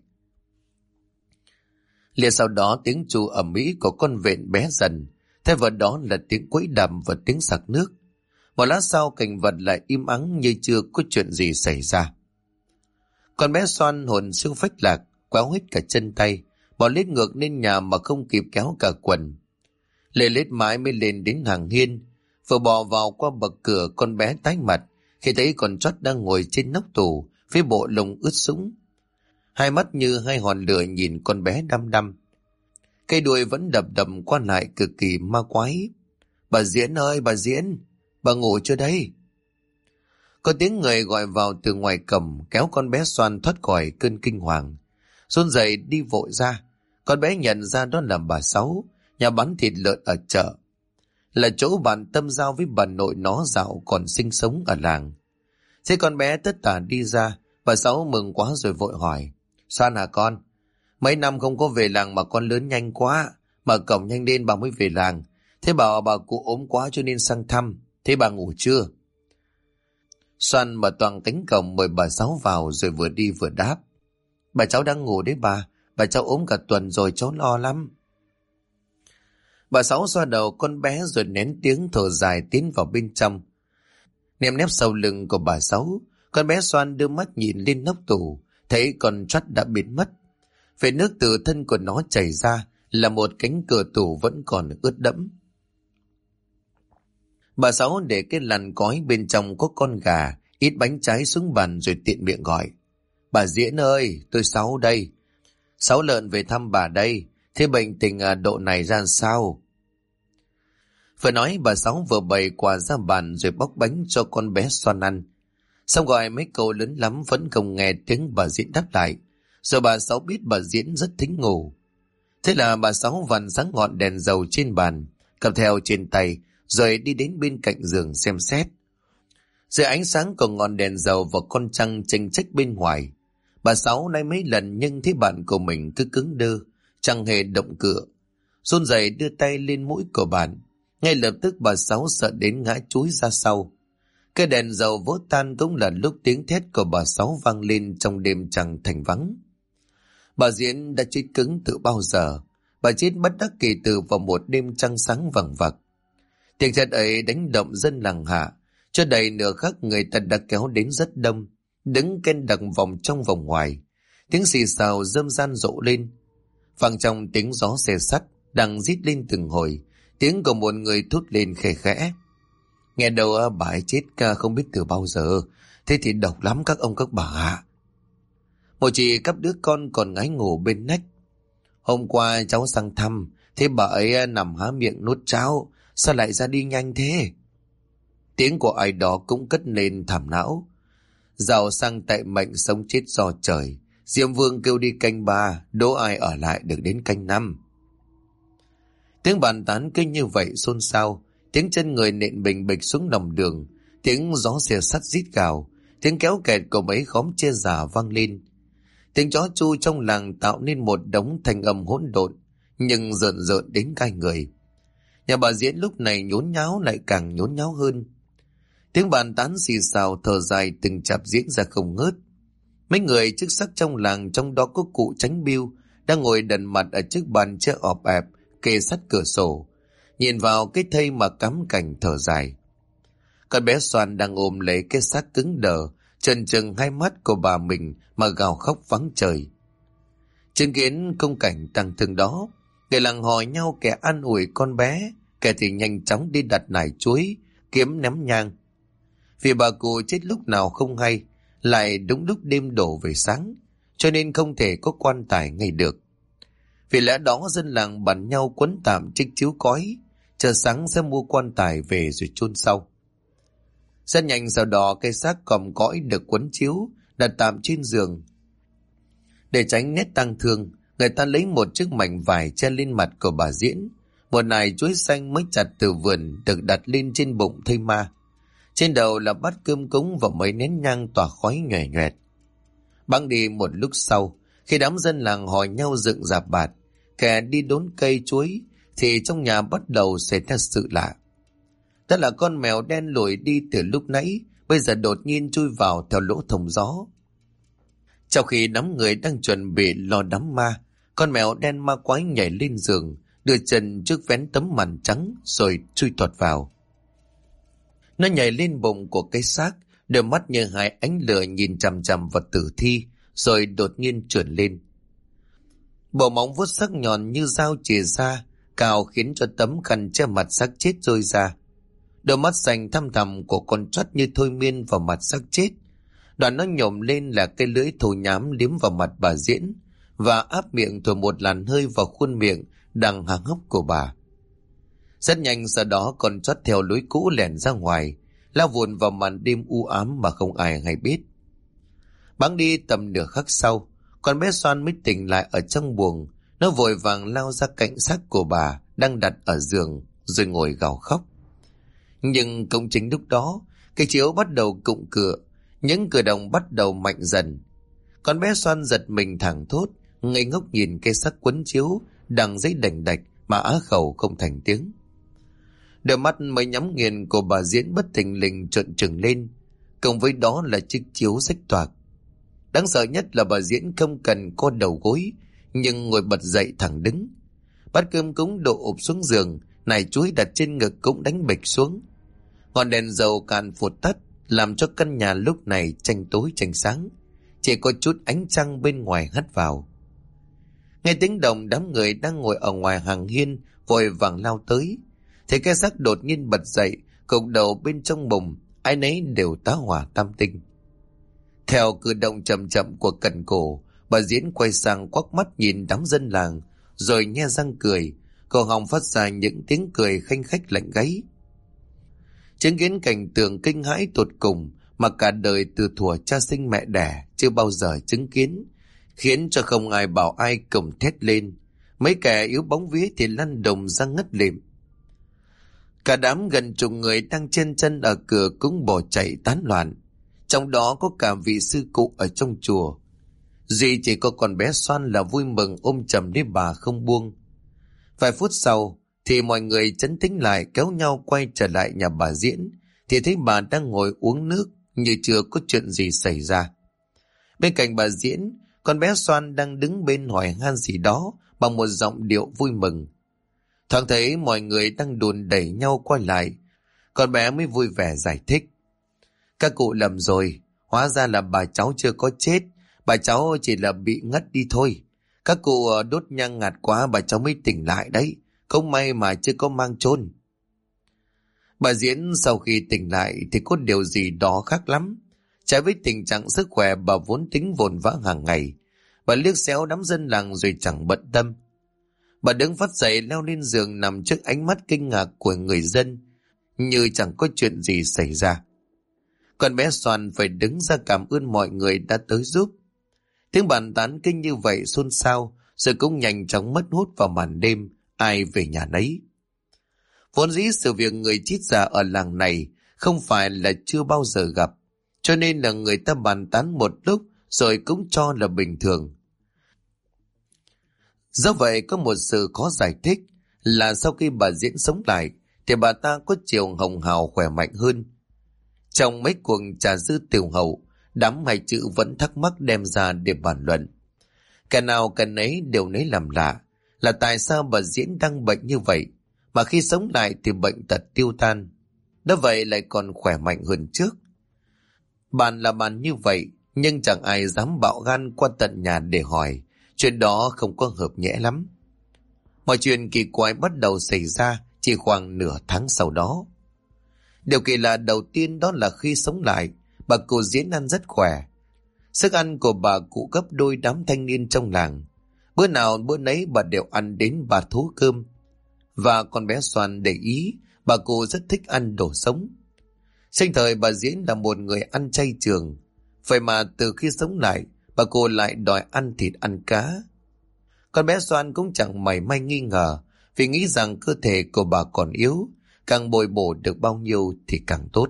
Liền sau đó tiếng tru ầm ĩ của con vện bé dần, thay vào đó là tiếng quẫy đầm và tiếng sặc nước. Một lát sau cảnh vật lại im ắng như chưa có chuyện gì xảy ra. Con bé Xoan hồn siêu phách lạc, quáo hết cả chân tay, bỏ lết ngược lên nhà mà không kịp kéo cả quần. Lê lết mãi mới lên đến hàng hiên, vừa bò vào qua bậc cửa, con bé tái mặt khi thấy con chót đang ngồi trên nóc tủ, phía bộ lông ướt sũng. 2 mắt như 2 hòn lửa nhìn con bé đăm đăm. Cây đuôi vẫn đập đập qua lại cực kỳ ma quái. Bà Diễn ơi, bà Diễn, bà ngủ chưa đây? Có tiếng người gọi vào từ ngoài cổng, kéo con bé Xoan thoát khỏi cơn kinh hoàng. run rẩy đi vội ra. Con bé nhận ra đó là bà Sáu, nhà bán thịt lợn ở chợ, là chỗ bạn Tâm giao với bà nội nó dạo còn sinh sống ở làng. Thế con bé tất tả đi ra, bà Sáu mừng quá rồi vội hỏi: San hả con? Mấy năm không có về làng mà con lớn nhanh quá, mở cổng nhanh lên bà mới về làng. Thế bảo bà cụ ốm quá cho nên sang thăm. Thế bà ngủ chưa? Xoan mở toàn cánh cổng mời bà Sáu vào rồi vừa đi vừa đáp: Bà cháu đang ngủ đấy bà cháu ốm cả tuần rồi cháu lo lắm. Bà Sáu xoa đầu con bé rồi nén tiếng thở dài tiến vào bên trong. Ném nép sau lưng của bà Sáu, con bé Xoan đưa mắt nhìn lên nóc tủ, thấy con Trót đã biến mất. Vệt nước từ thân của nó chảy ra là một cánh cửa tủ vẫn còn ướt đẫm. Bà Sáu để cái lằn cói bên trong có con gà, ít bánh trái xuống bàn rồi tiện miệng gọi: Bà Diễn ơi, tôi Sáu đây. Sáu lợn về thăm bà đây. Thế bệnh tình độ này ra sao? Vừa nói bà Sáu vừa bày quà ra bàn rồi bóc bánh cho con bé Xoan ăn. Xong gọi mấy câu lớn lắm vẫn không nghe tiếng bà Diễn đáp lại. Rồi bà Sáu biết bà Diễn rất thính ngủ. Thế là bà Sáu vặn sáng ngọn đèn dầu trên bàn, cầm theo trên tay, rồi đi đến bên cạnh giường xem xét. Dưới ánh sáng của ngọn đèn dầu và con trăng chênh chách bên ngoài, bà Sáu nay mấy lần nhưng thấy bạn của mình cứ cứng đơ, chẳng hề động cựa. Run rẩy đưa tay lên mũi của bạn. Ngay lập tức bà Sáu sợ đến ngã chúi ra sau. Cái đèn dầu vỡ tan cũng là lúc tiếng thét của bà Sáu vang lên trong đêm trăng thành vắng. Bà Diễn đã chết cứng từ bao giờ. Bà chết bất đắc kỳ từ vào một đêm trăng sáng vằng vặc. Tiếng thét ấy đánh động dân làng Hạ. Cho đầy nửa khắc người ta đã kéo đến rất đông, đứng ken đặc vòng trong vòng ngoài. Tiếng xì xào râm ran rộ lên. Vang trong tiếng gió xe sắt đang rít lên từng hồi. Tiếng của một người thốt lên khẽ khẽ: Nghe đâu bà ấy chết không biết từ bao giờ. Thế thì độc lắm các ông các bà ạ. Một chị cắp đứa con còn ngái ngủ bên nách: Hôm qua cháu sang thăm, thế bà ấy nằm há miệng nuốt cháo, sao lại ra đi nhanh thế? Tiếng của ai đó cũng cất lên thảm não: Giàu sang tại mệnh, sống chết do trời. Diêm Vương kêu đi canh 3, đố ai ở lại được đến canh 5. Tiếng bàn tán cứ như vậy xôn xao. Tiếng chân người nện bình bịch xuống lòng đường, tiếng gió xe sắt rít gào, tiếng kéo kẹt của mấy khóm chia giả vang lên. Tiếng chó chu trong làng tạo nên một đống thanh âm hỗn độn, nhưng rợn rợn đến gai người. Nhà bà Diễn lúc này nhốn nháo lại càng nhốn nháo hơn. Tiếng bàn tán xì xào thở dài từng chập diễn ra không ngớt. Mấy người chức sắc trong làng, trong đó có cụ Tránh Biêu, đang ngồi đần mặt ở chiếc bàn tre ọp ẹp kề sát cửa sổ, nhìn vào cái thây mà cắm cảnh thở dài. Con bé Xoan đang ôm lấy cái xác cứng đờ, trần trừng hai mắt của bà mình mà gào khóc vắng trời. Chứng kiến công cảnh tang thương đó, người làng hỏi nhau, kẻ an ủi con bé, kẻ thì nhanh chóng đi đặt nải chuối kiếm ném nhang. Vì bà cụ chết lúc nào không hay, lại đúng lúc đêm đổ về sáng, cho nên không thể có quan tài ngay được. Vì lẽ đó dân làng bàn nhau quấn tạm chiếc chiếu cói, chờ sáng sẽ mua quan tài về rồi chôn sau. Rất nhanh sau đó cây xác còm cõi được quấn chiếu đặt tạm trên giường. Để tránh nét tang thương, người ta lấy một chiếc mảnh vải che lên mặt của bà Diễn. Một nải chuối xanh mới chặt từ vườn được đặt lên trên bụng thây ma. Trên đầu là bát cơm cúng và mấy nén nhang tỏa khói nhòe nhoẹt. Băng đi một lúc sau, khi đám dân làng hỏi nhau dựng rạp bạt, kẻ đi đốn cây chuối, thì trong nhà bắt đầu xảy ra sự lạ. Đó là con mèo đen lùi đi từ lúc nãy, bây giờ đột nhiên chui vào theo lỗ thông gió. Trong khi đám người đang chuẩn bị lo đám ma, con mèo đen ma quái nhảy lên giường, đưa chân trước vén tấm màn trắng rồi chui toạt vào. Nó nhảy lên bụng của cái xác, đôi mắt như hai ánh lửa nhìn chằm chằm vào tử thi, rồi đột nhiên trườn lên. Bộ móng vuốt sắc nhọn như dao chìa ra, cào khiến cho tấm khăn che mặt xác chết rơi ra. Đôi mắt xanh thăm thẳm của con Trót như thôi miên vào mặt xác chết. Đoạn nó nhổm lên là cái lưỡi thù nhám liếm vào mặt bà Diễn và áp miệng thổi một làn hơi vào khuôn miệng đang há hốc của bà. Rất nhanh sau đó con Trót theo lối cũ lẻn ra ngoài, lao vụn vào màn đêm u ám mà không ai hay biết. Bẵng đi tầm nửa khắc sau, Con bé Xoan mới tỉnh lại ở trong buồng. Nó vội vàng lao ra cạnh xác của bà đang đặt ở giường, rồi ngồi gào khóc. Nhưng cũng chính lúc đó, cái chiếu bắt đầu cụng cựa, những cử động bắt đầu mạnh dần. Con bé Xoan giật mình thảng thốt, ngây ngốc nhìn cái xác quấn chiếu đang giấy đành đạch mà á khẩu không thành tiếng. Đôi mắt mới nhắm nghiền của bà Diễn bất thình lình trợn trừng lên, cùng với đó là chiếc chiếu rách toạc. Đáng sợ nhất là bà Diễn không cần co đầu gối, nhưng ngồi bật dậy thẳng đứng. Bát cơm cũng đổ ụp xuống giường, nải chuối đặt trên ngực cũng đánh bịch xuống. Ngọn đèn dầu cạn phụt tắt, làm cho căn nhà lúc này tranh tối tranh sáng, chỉ có chút ánh trăng bên ngoài hắt vào. Nghe tiếng động, đám người đang ngồi ở ngoài hàng hiên vội vàng lao tới. Thấy cái xác đột nhiên bật dậy, cục đầu bên trong bụng, ai nấy đều tá hỏa tam tinh. Theo cử động chậm chậm của cần cổ, bà Diễn quay sang quắc mắt nhìn đám dân làng, rồi nhe răng cười, cổ họng phát ra những tiếng cười khanh khách lạnh gáy. Chứng kiến cảnh tượng kinh hãi tột cùng mà cả đời từ thuở cha sinh mẹ đẻ chưa bao giờ chứng kiến, khiến cho không ai bảo ai cùng thét lên. Mấy kẻ yếu bóng vía thì lăn đùng ra ngất lịm. Cả đám gần chục người đang chen chân ở cửa cũng bỏ chạy tán loạn, trong đó có cả vị sư cụ ở trong chùa. Duy chỉ có con bé Xoan là vui mừng ôm chầm lấy bà không buông. Vài phút sau thì mọi người trấn tĩnh lại, kéo nhau quay trở lại nhà bà Diễn, thì thấy bà đang ngồi uống nước như chưa có chuyện gì xảy ra. Bên cạnh bà Diễn, con bé Xoan đang đứng bên hỏi han gì đó bằng một giọng điệu vui mừng. Thoáng thấy mọi người đang đùn đẩy nhau qua lại, con bé mới vui vẻ giải thích. Các cụ lầm rồi, hóa ra là bà cháu chưa có chết, bà cháu chỉ là bị ngất đi thôi. Các cụ đốt nhang ngạt quá bà cháu mới tỉnh lại đấy, không may mà chưa có mang chôn. Bà Diễn sau khi tỉnh lại thì có điều gì đó khác lắm. Trái với tình trạng sức khỏe bà vốn tính vồn vã hàng ngày, bà liếc xéo đám dân làng rồi chẳng bận tâm. Bà đứng phát dậy leo lên giường nằm trước ánh mắt kinh ngạc của người dân, như chẳng có chuyện gì xảy ra. Con bé Xoan phải đứng ra cảm ơn mọi người đã tới giúp. Tiếng bàn tán kinh như vậy xôn xao, rồi cũng nhanh chóng mất hút vào màn đêm, ai về nhà nấy. Vốn dĩ sự việc người chết già ở làng này không phải là chưa bao giờ gặp, cho nên là người ta bàn tán một lúc rồi cũng cho là bình thường. Do vậy có một sự khó giải thích là sau khi bà Diễn sống lại thì bà ta có chiều hồng hào khỏe mạnh hơn. Trong mấy cuộc trà dư tiểu hậu, đám hai chữ vẫn thắc mắc đem ra để bàn luận. Cái nào cái nấy đều nấy làm lạ, là tại sao bà Diễn đang bệnh như vậy, mà khi sống lại thì bệnh tật tiêu tan, đã vậy lại còn khỏe mạnh hơn trước. Bàn là bàn như vậy, nhưng chẳng ai dám bạo gan qua tận nhà để hỏi, chuyện đó không có hợp nhẽ lắm. Mọi chuyện kỳ quái bắt đầu xảy ra chỉ khoảng nửa tháng sau đó. Điều kỳ lạ đầu tiên đó là khi sống lại, bà cụ Diễn ăn rất khỏe. Sức ăn của bà cụ gấp đôi đám thanh niên trong làng. Bữa nào bữa nấy bà đều ăn đến 3 thố cơm. Và con bé Xoan để ý, bà cụ rất thích ăn đồ sống. Sinh thời bà Diễn là một người ăn chay trường, vậy mà từ khi sống lại, bà cụ lại đòi ăn thịt ăn cá. Con bé Xoan cũng chẳng mảy may nghi ngờ, vì nghĩ rằng cơ thể của bà còn yếu, càng bồi bổ được bao nhiêu thì càng tốt.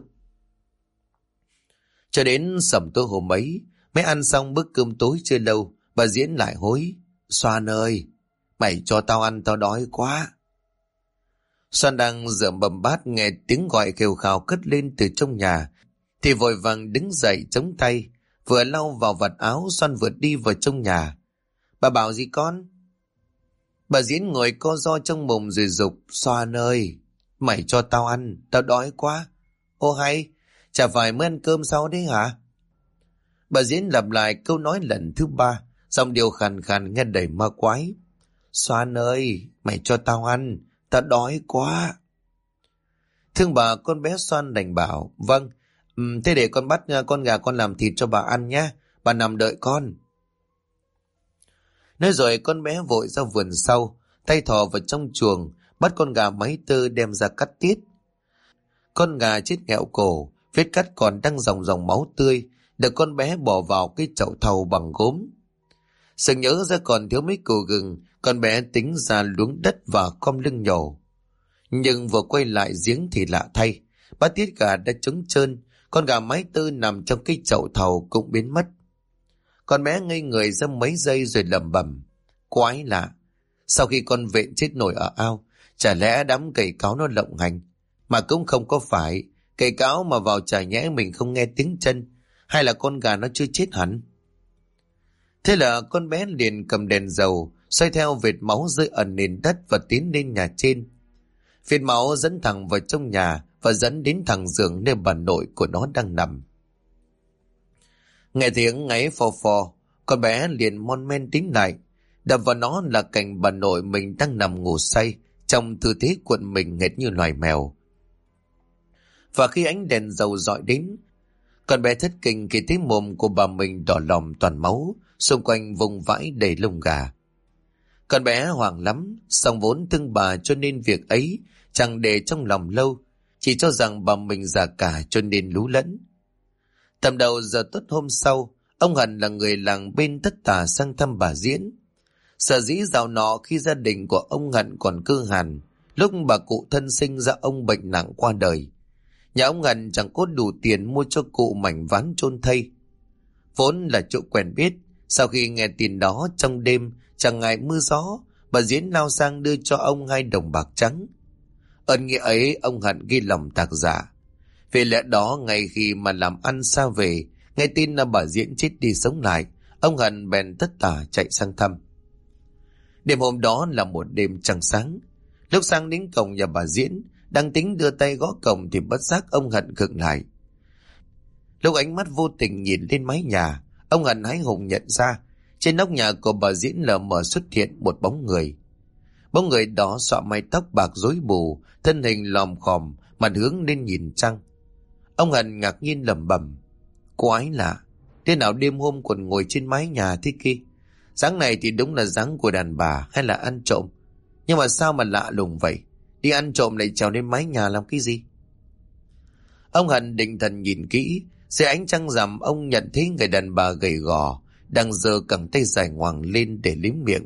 Cho đến sẩm tối hôm ấy, mới ăn xong bữa cơm tối chưa lâu, bà Diễn lại hối. Xoan ơi, mày cho tao ăn, tao đói quá. Xoan đang rửa bầm bát, nghe tiếng gọi kêu khào cất lên từ trong nhà, thì vội vàng đứng dậy chống tay, vừa lau vào vạt áo. Xoan vừa đi vào trong nhà. Bà bảo gì con? Bà Diễn ngồi co ro trong mồm rồi dục. Xoan ơi, mày cho tao ăn, tao đói quá. Ô hay, chả phải mới ăn cơm sau đấy hả? Bà Diễn lặp lại câu nói lần thứ 3, giọng điệu khàn khàn nghe đầy ma quái. Xoan ơi, mày cho tao ăn, tao đói quá. Thương bà, con bé Xoan đành bảo. Vâng, thế để con bắt con gà con làm thịt cho bà ăn nhé, bà nằm đợi con. Nói rồi con bé vội ra vườn sau, tay thò vào trong chuồng, bắt con gà mái tơ đem ra cắt tiết. Con gà chết nghẹo cổ, vết cắt còn đang dòng dòng máu tươi, được con bé bỏ vào cái chậu thau bằng gốm. Sực nhớ ra còn thiếu mấy củ gừng, con bé tính ra luống đất và khom lưng nhổ. Nhưng vừa quay lại giếng thì lạ thay, bát tiết gà đã trống trơn, con gà mái tơ nằm trong cái chậu thầu cũng biến mất. Con bé ngây người ra mấy giây rồi lẩm bẩm, quái lạ, sau khi con vện chết nổi ở ao, chả lẽ đám cầy cáo nó lộng hành? Mà cũng không có phải, cầy cáo mà vào chả nhẽ mình không nghe tiếng chân, hay là con gà nó chưa chết hẳn? Thế là con bé liền cầm đèn dầu, xoay theo vệt máu rơi ẩn nền đất và tiến lên nhà trên. Vệt máu dẫn thẳng vào trong nhà và dẫn đến thẳng giường nơi bà nội của nó đang nằm. Nghe tiếng ngáy phò phò, con bé liền mon men tiến lại. Đập vào nó là cảnh bà nội mình đang nằm ngủ say, trong tư thế cuộn mình hệt như loài mèo. Và khi ánh đèn dầu dọi đến, con bé thất kinh khi thấy mồm của bà mình đỏ lòm toàn máu, xung quanh vùng vãi đầy lông gà. Con bé hoảng lắm, song vốn thương bà cho nên việc ấy chẳng để trong lòng lâu, chỉ cho rằng bà mình già cả cho nên lú lẫn. Tầm đầu giờ tốt hôm sau, ông Hận là người làng bên Tất Tả sang thăm bà Diễn. Sở dĩ dạo nọ khi gia đình của ông Hận còn cơ hàn, lúc bà cụ thân sinh ra ông bệnh nặng qua đời, nhà ông Hận chẳng có đủ tiền mua cho cụ mảnh ván chôn thây. Vốn là chỗ quen biết, sau khi nghe tin đó trong đêm chẳng ngại mưa gió, bà Diễn lao sang đưa cho ông 2 đồng bạc trắng. Ơn nghĩa ấy ông Hận ghi lòng tạc dạ. Vì lẽ đó ngay khi mà làm ăn xa về, nghe tin là bà Diễn chết đi sống lại, ông Hận bèn tất tả chạy sang thăm. Đêm hôm đó là một đêm trăng sáng. Lúc sang đến cổng nhà bà Diễn, đang tính đưa tay gõ cổng thì bất giác ông Hận khựng lại. Lúc ánh mắt vô tình nhìn lên mái nhà, ông Hận hái hùng nhận ra trên nóc nhà của bà Diễn lờ mờ xuất hiện một bóng người. Bóng người đó xõa mái tóc bạc rối bù, thân hình lòm khòm, mặt hướng lên nhìn trăng. Ông Hận ngạc nhiên lẩm bẩm, quái lạ, thế nào đêm hôm còn ngồi trên mái nhà thế kia? Dáng này thì đúng là dáng của đàn bà hay là ăn trộm? Nhưng mà sao mà lạ lùng vậy? Đi ăn trộm lại trèo lên mái nhà làm cái gì? Ông Hận định thần nhìn kỹ, dưới ánh trăng rằm ông nhận thấy người đàn bà gầy gò đang giơ cẳng tay dài ngoằng lên để liếm miệng.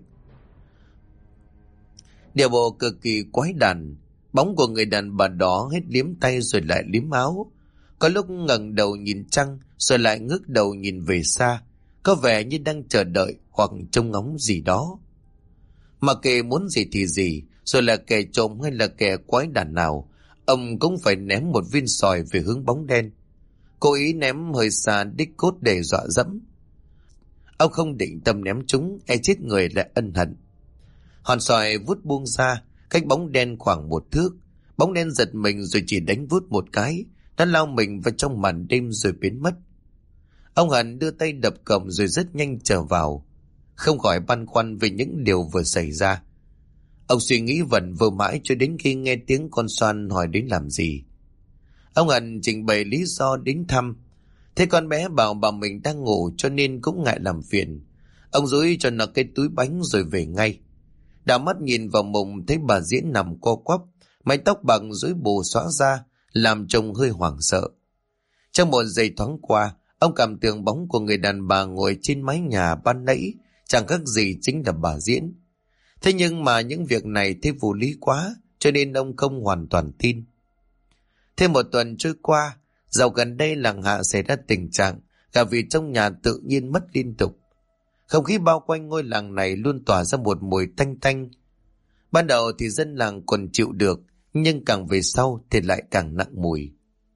Điệu bộ cực kỳ quái đản, bóng của người đàn bà đó hết liếm tay rồi lại liếm áo. Có lúc ngẩng đầu nhìn trăng rồi lại ngước đầu nhìn về xa, có vẻ như đang chờ đợi hoặc trông ngóng gì đó. Mà kệ muốn gì thì gì, rồi là kẻ trộm hay là kẻ quái đản nào, ông cũng phải ném một viên sỏi về hướng bóng đen. Cố ý ném hơi xa đích cốt để dọa dẫm. Ông không định tâm ném chúng, e chết người lại ân hận. Hòn sỏi vút buông ra, cách bóng đen khoảng 1 thước. Bóng đen giật mình rồi chỉ đánh vút một cái, nó lao mình vào trong màn đêm rồi biến mất. Ông Hận đưa tay đập cổng rồi rất nhanh trở vào, không khỏi băn khoăn về những điều vừa xảy ra. Ông suy nghĩ vẩn vơ mãi cho đến khi nghe tiếng con Xoan hỏi đến làm gì. Ông Hận trình bày lý do đến thăm. Thế con bé bảo bà mình đang ngủ cho nên cũng ngại làm phiền. Ông dúi cho nó cái túi bánh rồi về ngay. Đảo mắt nhìn vào mùng thấy bà Diễn nằm co quắp, mái tóc bằng rối bù xõa ra, làm trông hơi hoảng sợ. Trong một giây thoáng qua, ông cảm tưởng bóng của người đàn bà ngồi trên mái nhà ban nãy chẳng khác gì chính là bà Diễn. Thế nhưng mà những việc này thế vô lý quá, cho nên ông không hoàn toàn tin. Thêm 1 tuần trôi qua, dạo gần đây làng Hạ xảy ra tình trạng gà vịt trong nhà tự nhiên mất liên tục. Không khí bao quanh ngôi làng này luôn tỏa ra một mùi tanh tanh. Ban đầu thì dân làng còn chịu được, nhưng càng về sau thì lại càng nặng mùi.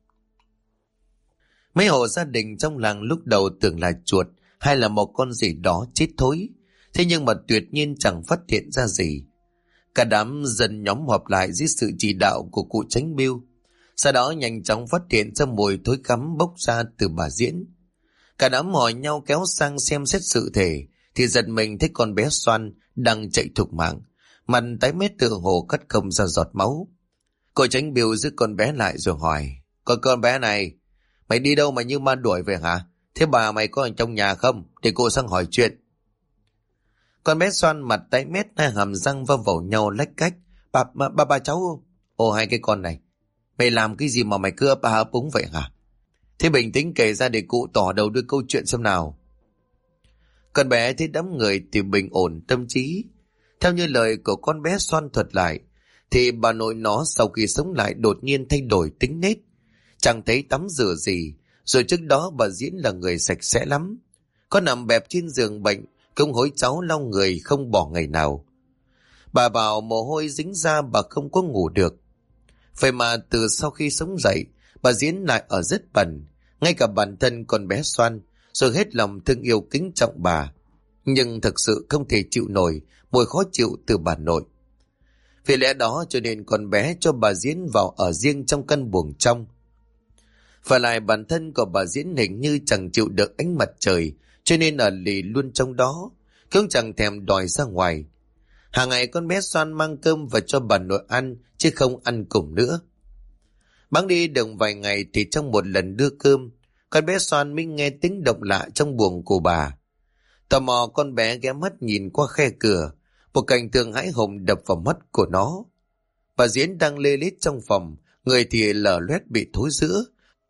Mấy hộ gia đình trong làng lúc đầu tưởng là chuột hay là một con gì đó chết thối, thế nhưng mà tuyệt nhiên chẳng phát hiện ra gì. Cả đám dân nhóm họp lại dưới sự chỉ đạo của cụ Chánh Biêu. Sau đó nhanh chóng phát hiện ra mùi thối khắm bốc ra từ bà Diễn. Cả đám hỏi nhau kéo sang xem xét sự thể, thì giật mình thấy con bé Xoan đang chạy thục mạng, mặt tái mét tựa hồ cất không ra giọt máu. Cô Chánh Biêu giữ con bé lại rồi hỏi, con bé này, mày đi đâu mà như ma đuổi về hả? Thế bà mày có ở trong nhà không? Để cô sang hỏi chuyện. Con bé Xoan mặt tái mét, hai hàm răng va vào nhau lách cách. Bà cháu. Ồ, hai cái con này, mày làm cái gì mà mày cứ ấp úng vậy hả? Thế bình tĩnh kể ra để cụ tỏ đầu đuôi câu chuyện xem nào. Con bé thấy đám người thì bình ổn tâm trí. Theo như lời của con bé Xoan thuật lại, thì bà nội nó sau khi sống lại đột nhiên thay đổi tính nết. Chẳng thấy tắm rửa gì, rồi trước đó bà Diễn là người sạch sẽ lắm. Có nằm bẹp trên giường bệnh, cũng hối cháu lau người không bỏ ngày nào. Bà bảo mồ hôi dính ra bà không có ngủ được. Vậy mà từ sau khi sống dậy, bà Diễn lại ở rất bẩn, ngay cả bản thân con bé Xoan, rồi hết lòng thương yêu kính trọng bà. Nhưng thực sự không thể chịu nổi mùi khó chịu từ bà nội. Vì lẽ đó cho nên con bé cho bà Diễn vào ở riêng trong căn buồng trong. Và lại bản thân của bà Diễn hình như chẳng chịu được ánh mặt trời, cho nên ở lì luôn trong đó, cũng chẳng thèm đòi ra ngoài. Hàng ngày con bé Xoan mang cơm và cho bà nội ăn, chứ không ăn cùng nữa. Bẵng đi được vài ngày thì trong một lần đưa cơm, con bé Xoan mới nghe tiếng động lạ trong buồng của bà. Tò mò con bé ghé mắt nhìn qua khe cửa, một cảnh tượng hãi hùng đập vào mắt của nó. Bà Diễn đang lê lết trong phòng, người thì lở loét bị thối rữa.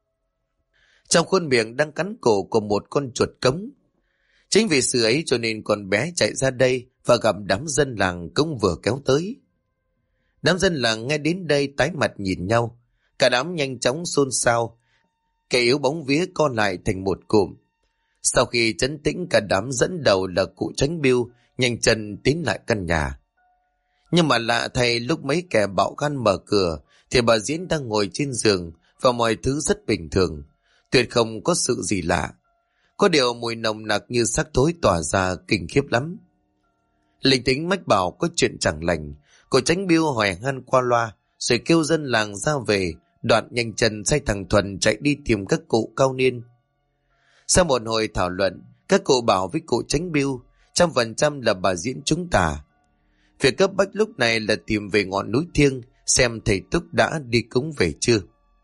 Trong khuôn miệng đang cắn cổ của một con chuột cống. Chính vì sự ấy cho nên con bé chạy ra đây và gặp đám dân làng cũng vừa kéo tới. Đám dân làng nghe đến đây tái mặt nhìn nhau, cả đám nhanh chóng xôn xao, kẻ yếu bóng vía co lại thành một cụm. Sau khi trấn tĩnh, cả đám dẫn đầu là cụ Tránh Biêu nhanh chân tiến lại căn nhà. Nhưng mà lạ thay, lúc mấy kẻ bạo gan mở cửa thì bà Diễn đang ngồi trên giường và mọi thứ rất bình thường, tuyệt không có sự gì lạ. Có điều mùi nồng nặc như xác thối tỏa ra kinh khiếp lắm. Linh tính mách bảo có chuyện chẳng lành, cụ Tránh Biêu hỏi han qua loa rồi kêu dân làng ra về, đoạn nhanh chân sai thằng Thuần chạy đi tìm các cụ cao niên. Sau một hồi thảo luận, các cụ bảo với cụ Tránh Biêu 100% là bà Diễn trúng tà. Việc cấp bách lúc này là tìm về ngọn núi Thiêng xem thầy Túc đã đi cúng về chưa.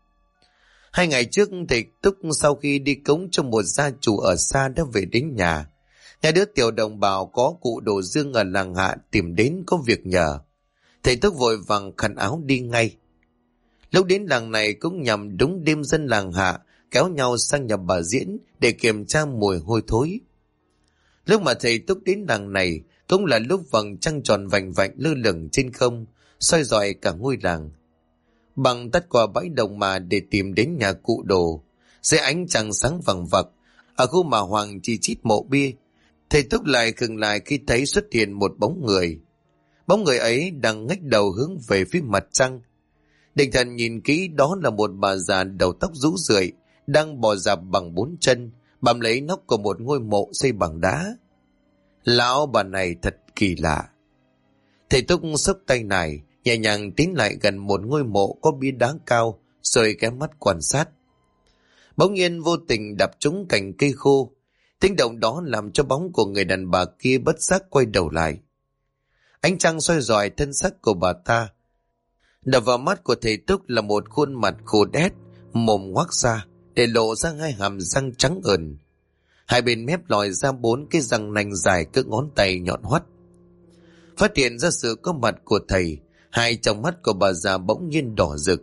2 ngày trước, thầy Túc sau khi đi cúng cho một gia chủ ở xa đã về đến nhà. Nghe đứa tiểu đồng bảo có cụ Đồ Dương ở làng hạ tìm đến có việc nhờ. Thầy Túc vội vàng khăn áo đi ngay. Lúc đến làng này cũng nhằm đúng đêm dân làng hạ kéo nhau sang nhà bà Diễn để kiểm tra mùi hôi thối. Lúc mà thầy Túc đến làng này cũng là lúc vầng trăng tròn vành vạnh lơ lửng trên không, soi rọi cả ngôi làng. Bằng tắt qua bãi đồng mà để tìm đến nhà cụ Đồ, dưới ánh trăng sáng vằng vặc, ở khu mà Hoàng chi chít mộ bia, thầy Túc lại khựng lại khi thấy xuất hiện một bóng người. Bóng người ấy đang ngách đầu hướng về phía mặt trăng. Định thần nhìn kỹ, đó là một bà già đầu tóc rũ rượi, đang bò dạp bằng 4 chân, bám lấy nóc của một ngôi mộ xây bằng đá. Lão bà này thật kỳ lạ. Thầy Túc xốc tay này, nhẹ nhàng tiến lại gần một ngôi mộ có bia đá cao, rồi ghé mắt quan sát. Bỗng nhiên vô tình đập trúng cành cây khô. Tiếng động đó làm cho bóng của người đàn bà kia bất giác quay đầu lại. Ánh trăng soi rọi thân sắc của bà ta. Đập vào mắt của thầy Túc là một khuôn mặt khô đét, mồm ngoác ra để lộ ra 2 hàm răng trắng ẩn. Hai bên mép lòi ra 4 cái răng nanh dài cỡ ngón tay nhọn hoắt. Phát hiện ra sự có mặt của thầy, 2 tròng mắt của bà già bỗng nhiên đỏ rực.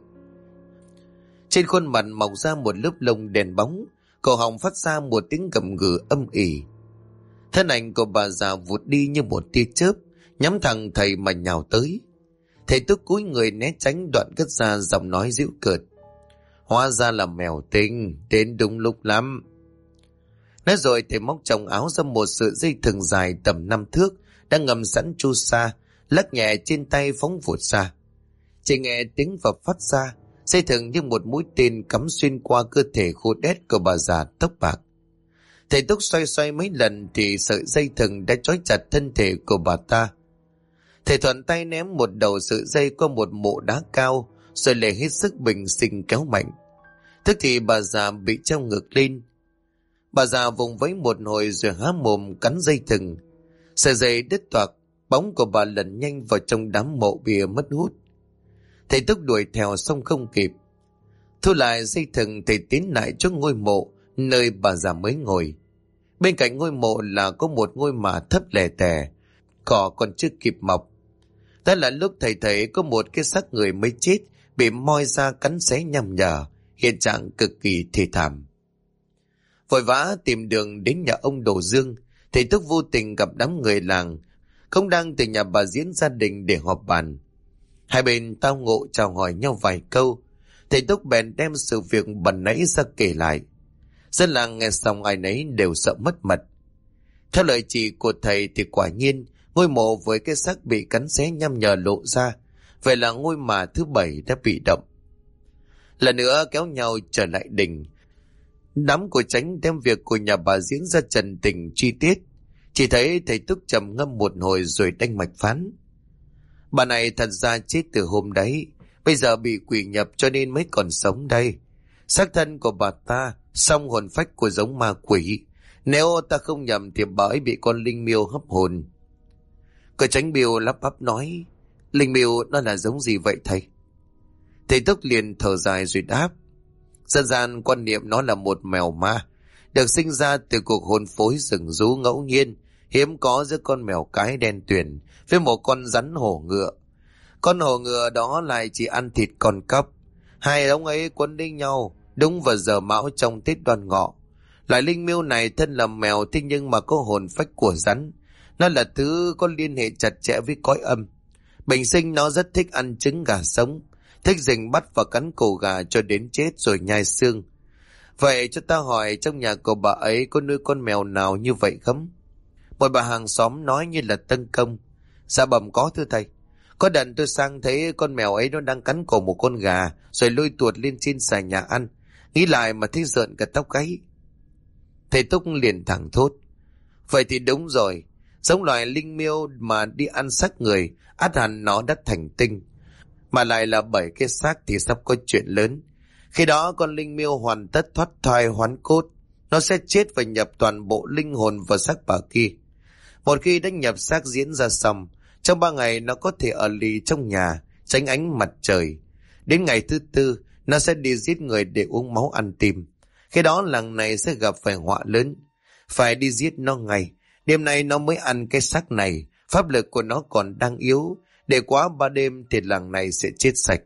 Trên khuôn mặt mọc ra một lớp lông đen bóng, cổ họng phát ra một tiếng gầm gừ âm ỉ. Thân ảnh của bà già vụt đi như một tia chớp, nhắm thẳng thầy mà nhào tới. Thầy Túc cúi người né tránh, đoạn cất ra giọng nói giễu cợt: "Hóa ra là mèo tinh, đến đúng lúc lắm." Nói rồi thầy móc trong áo ra một sợi dây thừng dài tầm 5 thước, đang ngầm sẵn chu sa, lắc nhẹ trên tay phóng vụt ra. Chỉ nghe tiếng vập phát ra, dây thừng như một mũi tên cắm xuyên qua cơ thể khô đét của bà già tóc bạc. Thầy Túc xoay xoay mấy lần thì sợi dây thừng đã trói chặt thân thể của bà ta. Thầy thuận tay ném một đầu sợi dây qua một mộ đá cao, rồi lại hết sức bình sinh kéo mạnh. Tức thì bà già bị treo ngược lên. Bà già vùng vẫy một hồi rồi há mồm cắn dây thừng. Sợi dây đứt toạc, bóng của bà lẩn nhanh vào trong đám mộ bia mất hút. Thầy Túc đuổi theo xong không kịp. Thu lại dây thừng, thầy tiến lại trước ngôi mộ nơi bà già mới ngồi. Bên cạnh ngôi mộ là có một ngôi mả thấp lè tè, cỏ còn chưa kịp mọc. Đó là lúc thầy thấy có một cái xác người mới chết bị moi ra cắn xé nhằm nhở, hiện trạng cực kỳ thê thảm. Vội vã tìm đường đến nhà ông Đồ Dương, thầy Túc vô tình gặp đám người làng không đang từ nhà bà Diễn gia đình để họp bàn. Hai bên tao ngộ chào hỏi nhau vài câu, thầy Túc bèn đem sự việc bần nãy ra kể lại. Dân làng nghe xong ai nấy đều sợ mất mật. Theo lời chỉ của thầy thì quả nhiên ngôi mộ với cái xác bị cắn xé nhăm nhở lộ ra, vậy là ngôi mả thứ 7 đã bị động. Lần nữa kéo nhau trở lại đình. Đám của Chánh đem việc của nhà bà Diễn ra trần tình chi tiết. Chỉ thấy thầy Túc trầm ngâm một hồi rồi đanh mạch phán: bà này thật ra chết từ hôm đấy, bây giờ bị quỷ nhập cho nên mới còn sống đây. Xác thân của bà ta, song hồn phách của giống ma quỷ. Nếu ta không nhầm thì bà ấy bị con linh miêu hấp hồn. Cậu Chánh Biêu lắp bắp nói: linh miêu nó là giống gì vậy thầy? Thầy Túc liền thở dài rồi đáp: dân gian quan niệm nó là một mèo ma, được sinh ra từ cuộc hôn phối rừng rú ngẫu nhiên, hiếm có giữa con mèo cái đen tuyền với một con rắn hổ ngựa. Con hổ ngựa đó lại chỉ ăn thịt con cóc. Hai ông ấy quấn lấy nhau đúng vào giờ mão trong Tết Đoan Ngọ. Loại linh miêu này thân là mèo, thế nhưng mà có hồn phách của rắn. Nó là thứ có liên hệ chặt chẽ với cõi âm. Bình sinh nó rất thích ăn trứng gà sống, thích rình bắt và cắn cổ gà cho đến chết rồi nhai xương. Vậy cho ta hỏi, trong nhà của bà ấy có nuôi con mèo nào như vậy không? Một bà hàng xóm nói như là tân công: dạ bẩm có thưa thầy. Có đợt tôi sang thấy con mèo ấy nó đang cắn cổ một con gà rồi lôi tuột lên trên xà nhà ăn. Nghĩ lại mà thấy rợn cả tóc gáy. Thầy Túc liền thẳng thốt: vậy thì đúng rồi, giống loài linh miêu mà đi ăn xác người, ắt hẳn nó đã thành tinh. Mà lại là 7 cái xác thì sắp có chuyện lớn. Khi đó con linh miêu hoàn tất thoát thai hoán cốt, nó sẽ chết và nhập toàn bộ linh hồn vào xác bà kia. Một khi đã nhập xác diễn ra xong, trong 3 ngày nó có thể ở lì trong nhà, tránh ánh mặt trời. Đến ngày thứ 4, nó sẽ đi giết người để uống máu ăn tim. Khi đó làng này sẽ gặp phải họa lớn. Phải đi giết nó ngay. Đêm nay nó mới ăn cái xác này. Pháp lực của nó còn đang yếu. Để quá 3 đêm thì làng này sẽ chết sạch.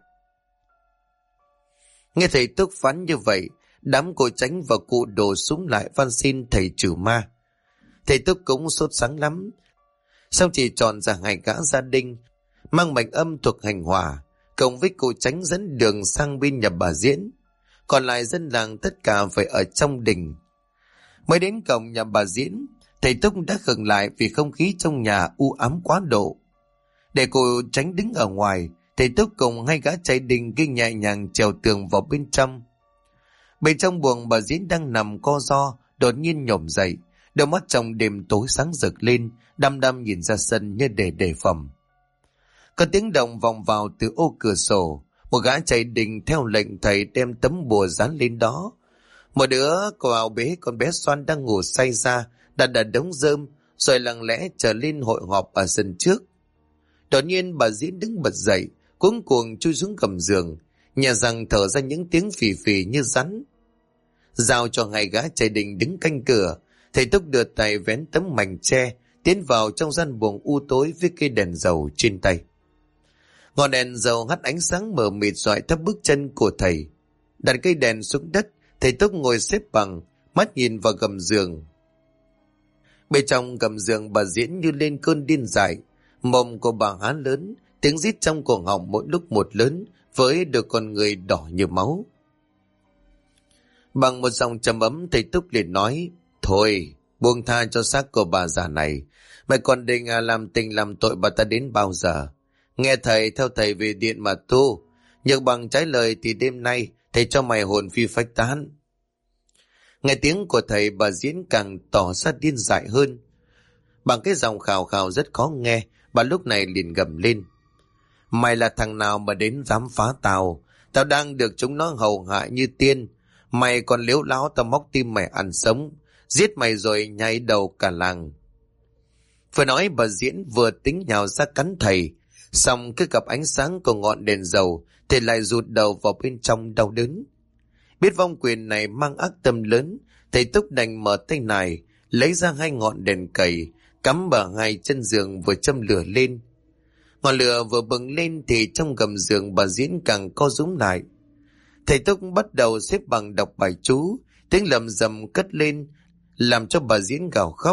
Nghe thầy Túc phán như vậy, đám cô Chánh và cụ đổ súng lại van xin thầy trừ ma. Thầy Túc cũng sốt sắng lắm. Xong chỉ chọn ra 2 gã gia đình mang mệnh âm thuộc hành hỏa, cộng với cụ Chánh dẫn đường sang bên nhà bà Diễn. Còn lại dân làng tất cả phải ở trong đình. Mới đến cổng nhà bà Diễn, thầy Túc đã khựng lại vì không khí trong nhà u ám quá độ. Để cụ Chánh đứng ở ngoài, thầy Túc cùng 2 gã trai đình kia nhẹ nhàng trèo tường vào bên trong. Bên trong buồng bà Diễn đang nằm co ro, đột nhiên nhổm dậy, đôi mắt trong đêm tối sáng rực lên, đăm đăm nhìn ra sân như để đề phòng. Có tiếng động vọng vào từ ô cửa sổ. Một gã trai đình theo lệnh thầy đem tấm bùa dán lên đó. Một đứa vào bế con bé Xoan đang ngủ say ra, đặt ở đống rơm, rồi lặng lẽ trở lên hội họp ở sân trước. Đột nhiên bà Diễn đứng bật dậy, cuống cuồng chui xuống gầm giường, nhà rằng thở ra những tiếng phì phì như rắn. Giao cho 2 gã trai đình đứng canh cửa, thầy Túc đưa tay vén tấm mành tre, tiến vào trong gian buồng u tối với cây đèn dầu trên tay. Ngọn đèn dầu hắt ánh sáng mờ mịt rọi thấp bước chân của thầy. Đặt cây đèn xuống đất, thầy Túc ngồi xếp bằng, mắt nhìn vào gầm giường. Bên trong gầm giường bà Diễn như lên cơn điên dại. Mồm của bà há lớn, tiếng rít trong cổ họng mỗi lúc một lớn, với đôi con người đỏ như máu. Bằng một giọng trầm ấm, thầy Túc liền nói: thôi, buông tha cho xác của bà già này. Mày còn định làm tình làm tội bà ta đến bao giờ? Nghe thầy, theo thầy về điện mà tu. Nhược bằng trái lời thì đêm nay thầy cho mày hồn phi phách tán. Nghe tiếng của thầy, bà Diễn càng tỏ ra điên dại hơn. Bằng cái giọng khào khào rất khó nghe, bà lúc này liền gầm lên: mày là thằng nào mà đến dám phá tao? Tao đang được chúng nó hầu hạ như tiên. Mày còn liếu láo, tao móc tim mày ăn sống, giết mày rồi nhai đầu cả làng. Vừa nói bà Diễn vừa tính nhào ra cắn thầy, xong cứ gặp ánh sáng của ngọn đèn dầu thì lại rụt đầu vào bên trong đau đớn. Biết vong quyền này mang ác tâm lớn, thầy Túc đành mở tay này, lấy ra 2 ngọn đèn cầy, cắm vào 2 chân giường vừa châm lửa lên. Ngọn lửa vừa bừng lên thì trong gầm giường bà Diễn càng co rúm lại. Thầy Túc bắt đầu xếp bằng đọc bài chú, tiếng lầm rầm cất lên, làm cho bà Diễn gào khóc.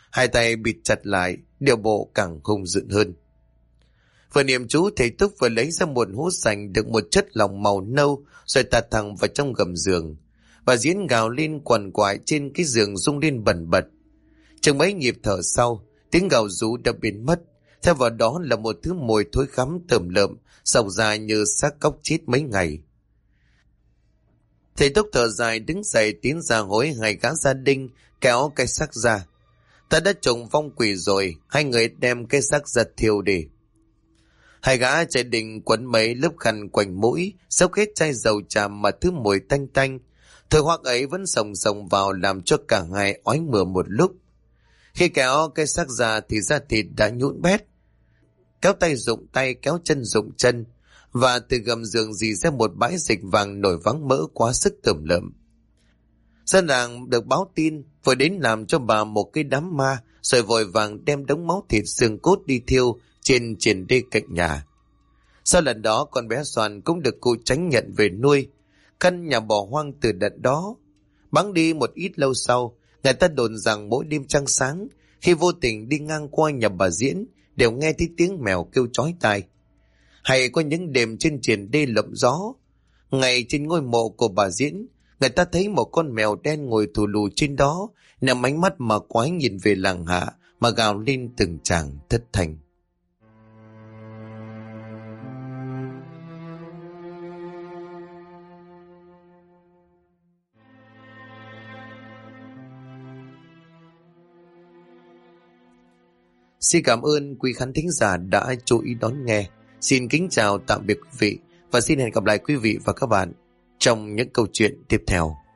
hai tay bịt chặt lại, điệu bộ càng hung dữ hơn. Vừa niệm chú, thầy Túc vừa lấy ra một hũ sành đựng một chất lỏng màu nâu rồi tạt thẳng vào trong gầm giường. Và Diễn gào lên quằn quại trên cái giường rung lên bần bật. Chừng mấy nhịp thở sau, tiếng gào rú đã biến mất. Theo vào đó là một thứ mùi thối khắm tởm lợm, xộc ra như xác cóc chết mấy ngày. Thầy Túc thở dài đứng dậy tiến ra hối hai gã gia đình kéo cái xác ra. Ta đã trùng vong quỷ rồi, hai người đem cái xác ra thiêu đi. Hai gã chạy định quấn mấy lớp khăn quanh mũi, xốc hết chai dầu trà mà thứ mùi tanh tanh. Thời hoắc ấy vẫn sồng sồng vào làm cho cả hai ói mửa một lúc. Khi kéo cái xác ra thì da thịt đã nhũn bét. Kéo tay dụng tay, kéo chân dụng chân, và từ gầm giường rỉ ra một bãi dịch vàng nổi vắng mỡ quá sức tởm lợm. Dân làng được báo tin, vội đến làm cho bà một cái đám ma, rồi vội vàng đem đống máu thịt xương cốt đi thiêu trên triển đê cạnh nhà. Sau lần đó, con bé Soàn cũng được cụ Tránh nhận về nuôi. Căn nhà bỏ hoang từ đợt đó. Bẵng đi một ít lâu sau, người ta đồn rằng mỗi đêm trăng sáng, khi vô tình đi ngang qua nhà bà Diễn, đều nghe thấy tiếng mèo kêu chói tai. Hay có những đêm trên triển đê lộng gió, ngay trên ngôi mộ của bà Diễn, người ta thấy một con mèo đen ngồi thù lù trên đó, nằm ánh mắt mà quái nhìn về làng hạ mà gào lên từng tràng thất thanh. Xin cảm ơn quý khán thính giả đã chú ý đón nghe. Xin kính chào tạm biệt quý vị và xin hẹn gặp lại quý vị và các bạn trong những câu chuyện tiếp theo.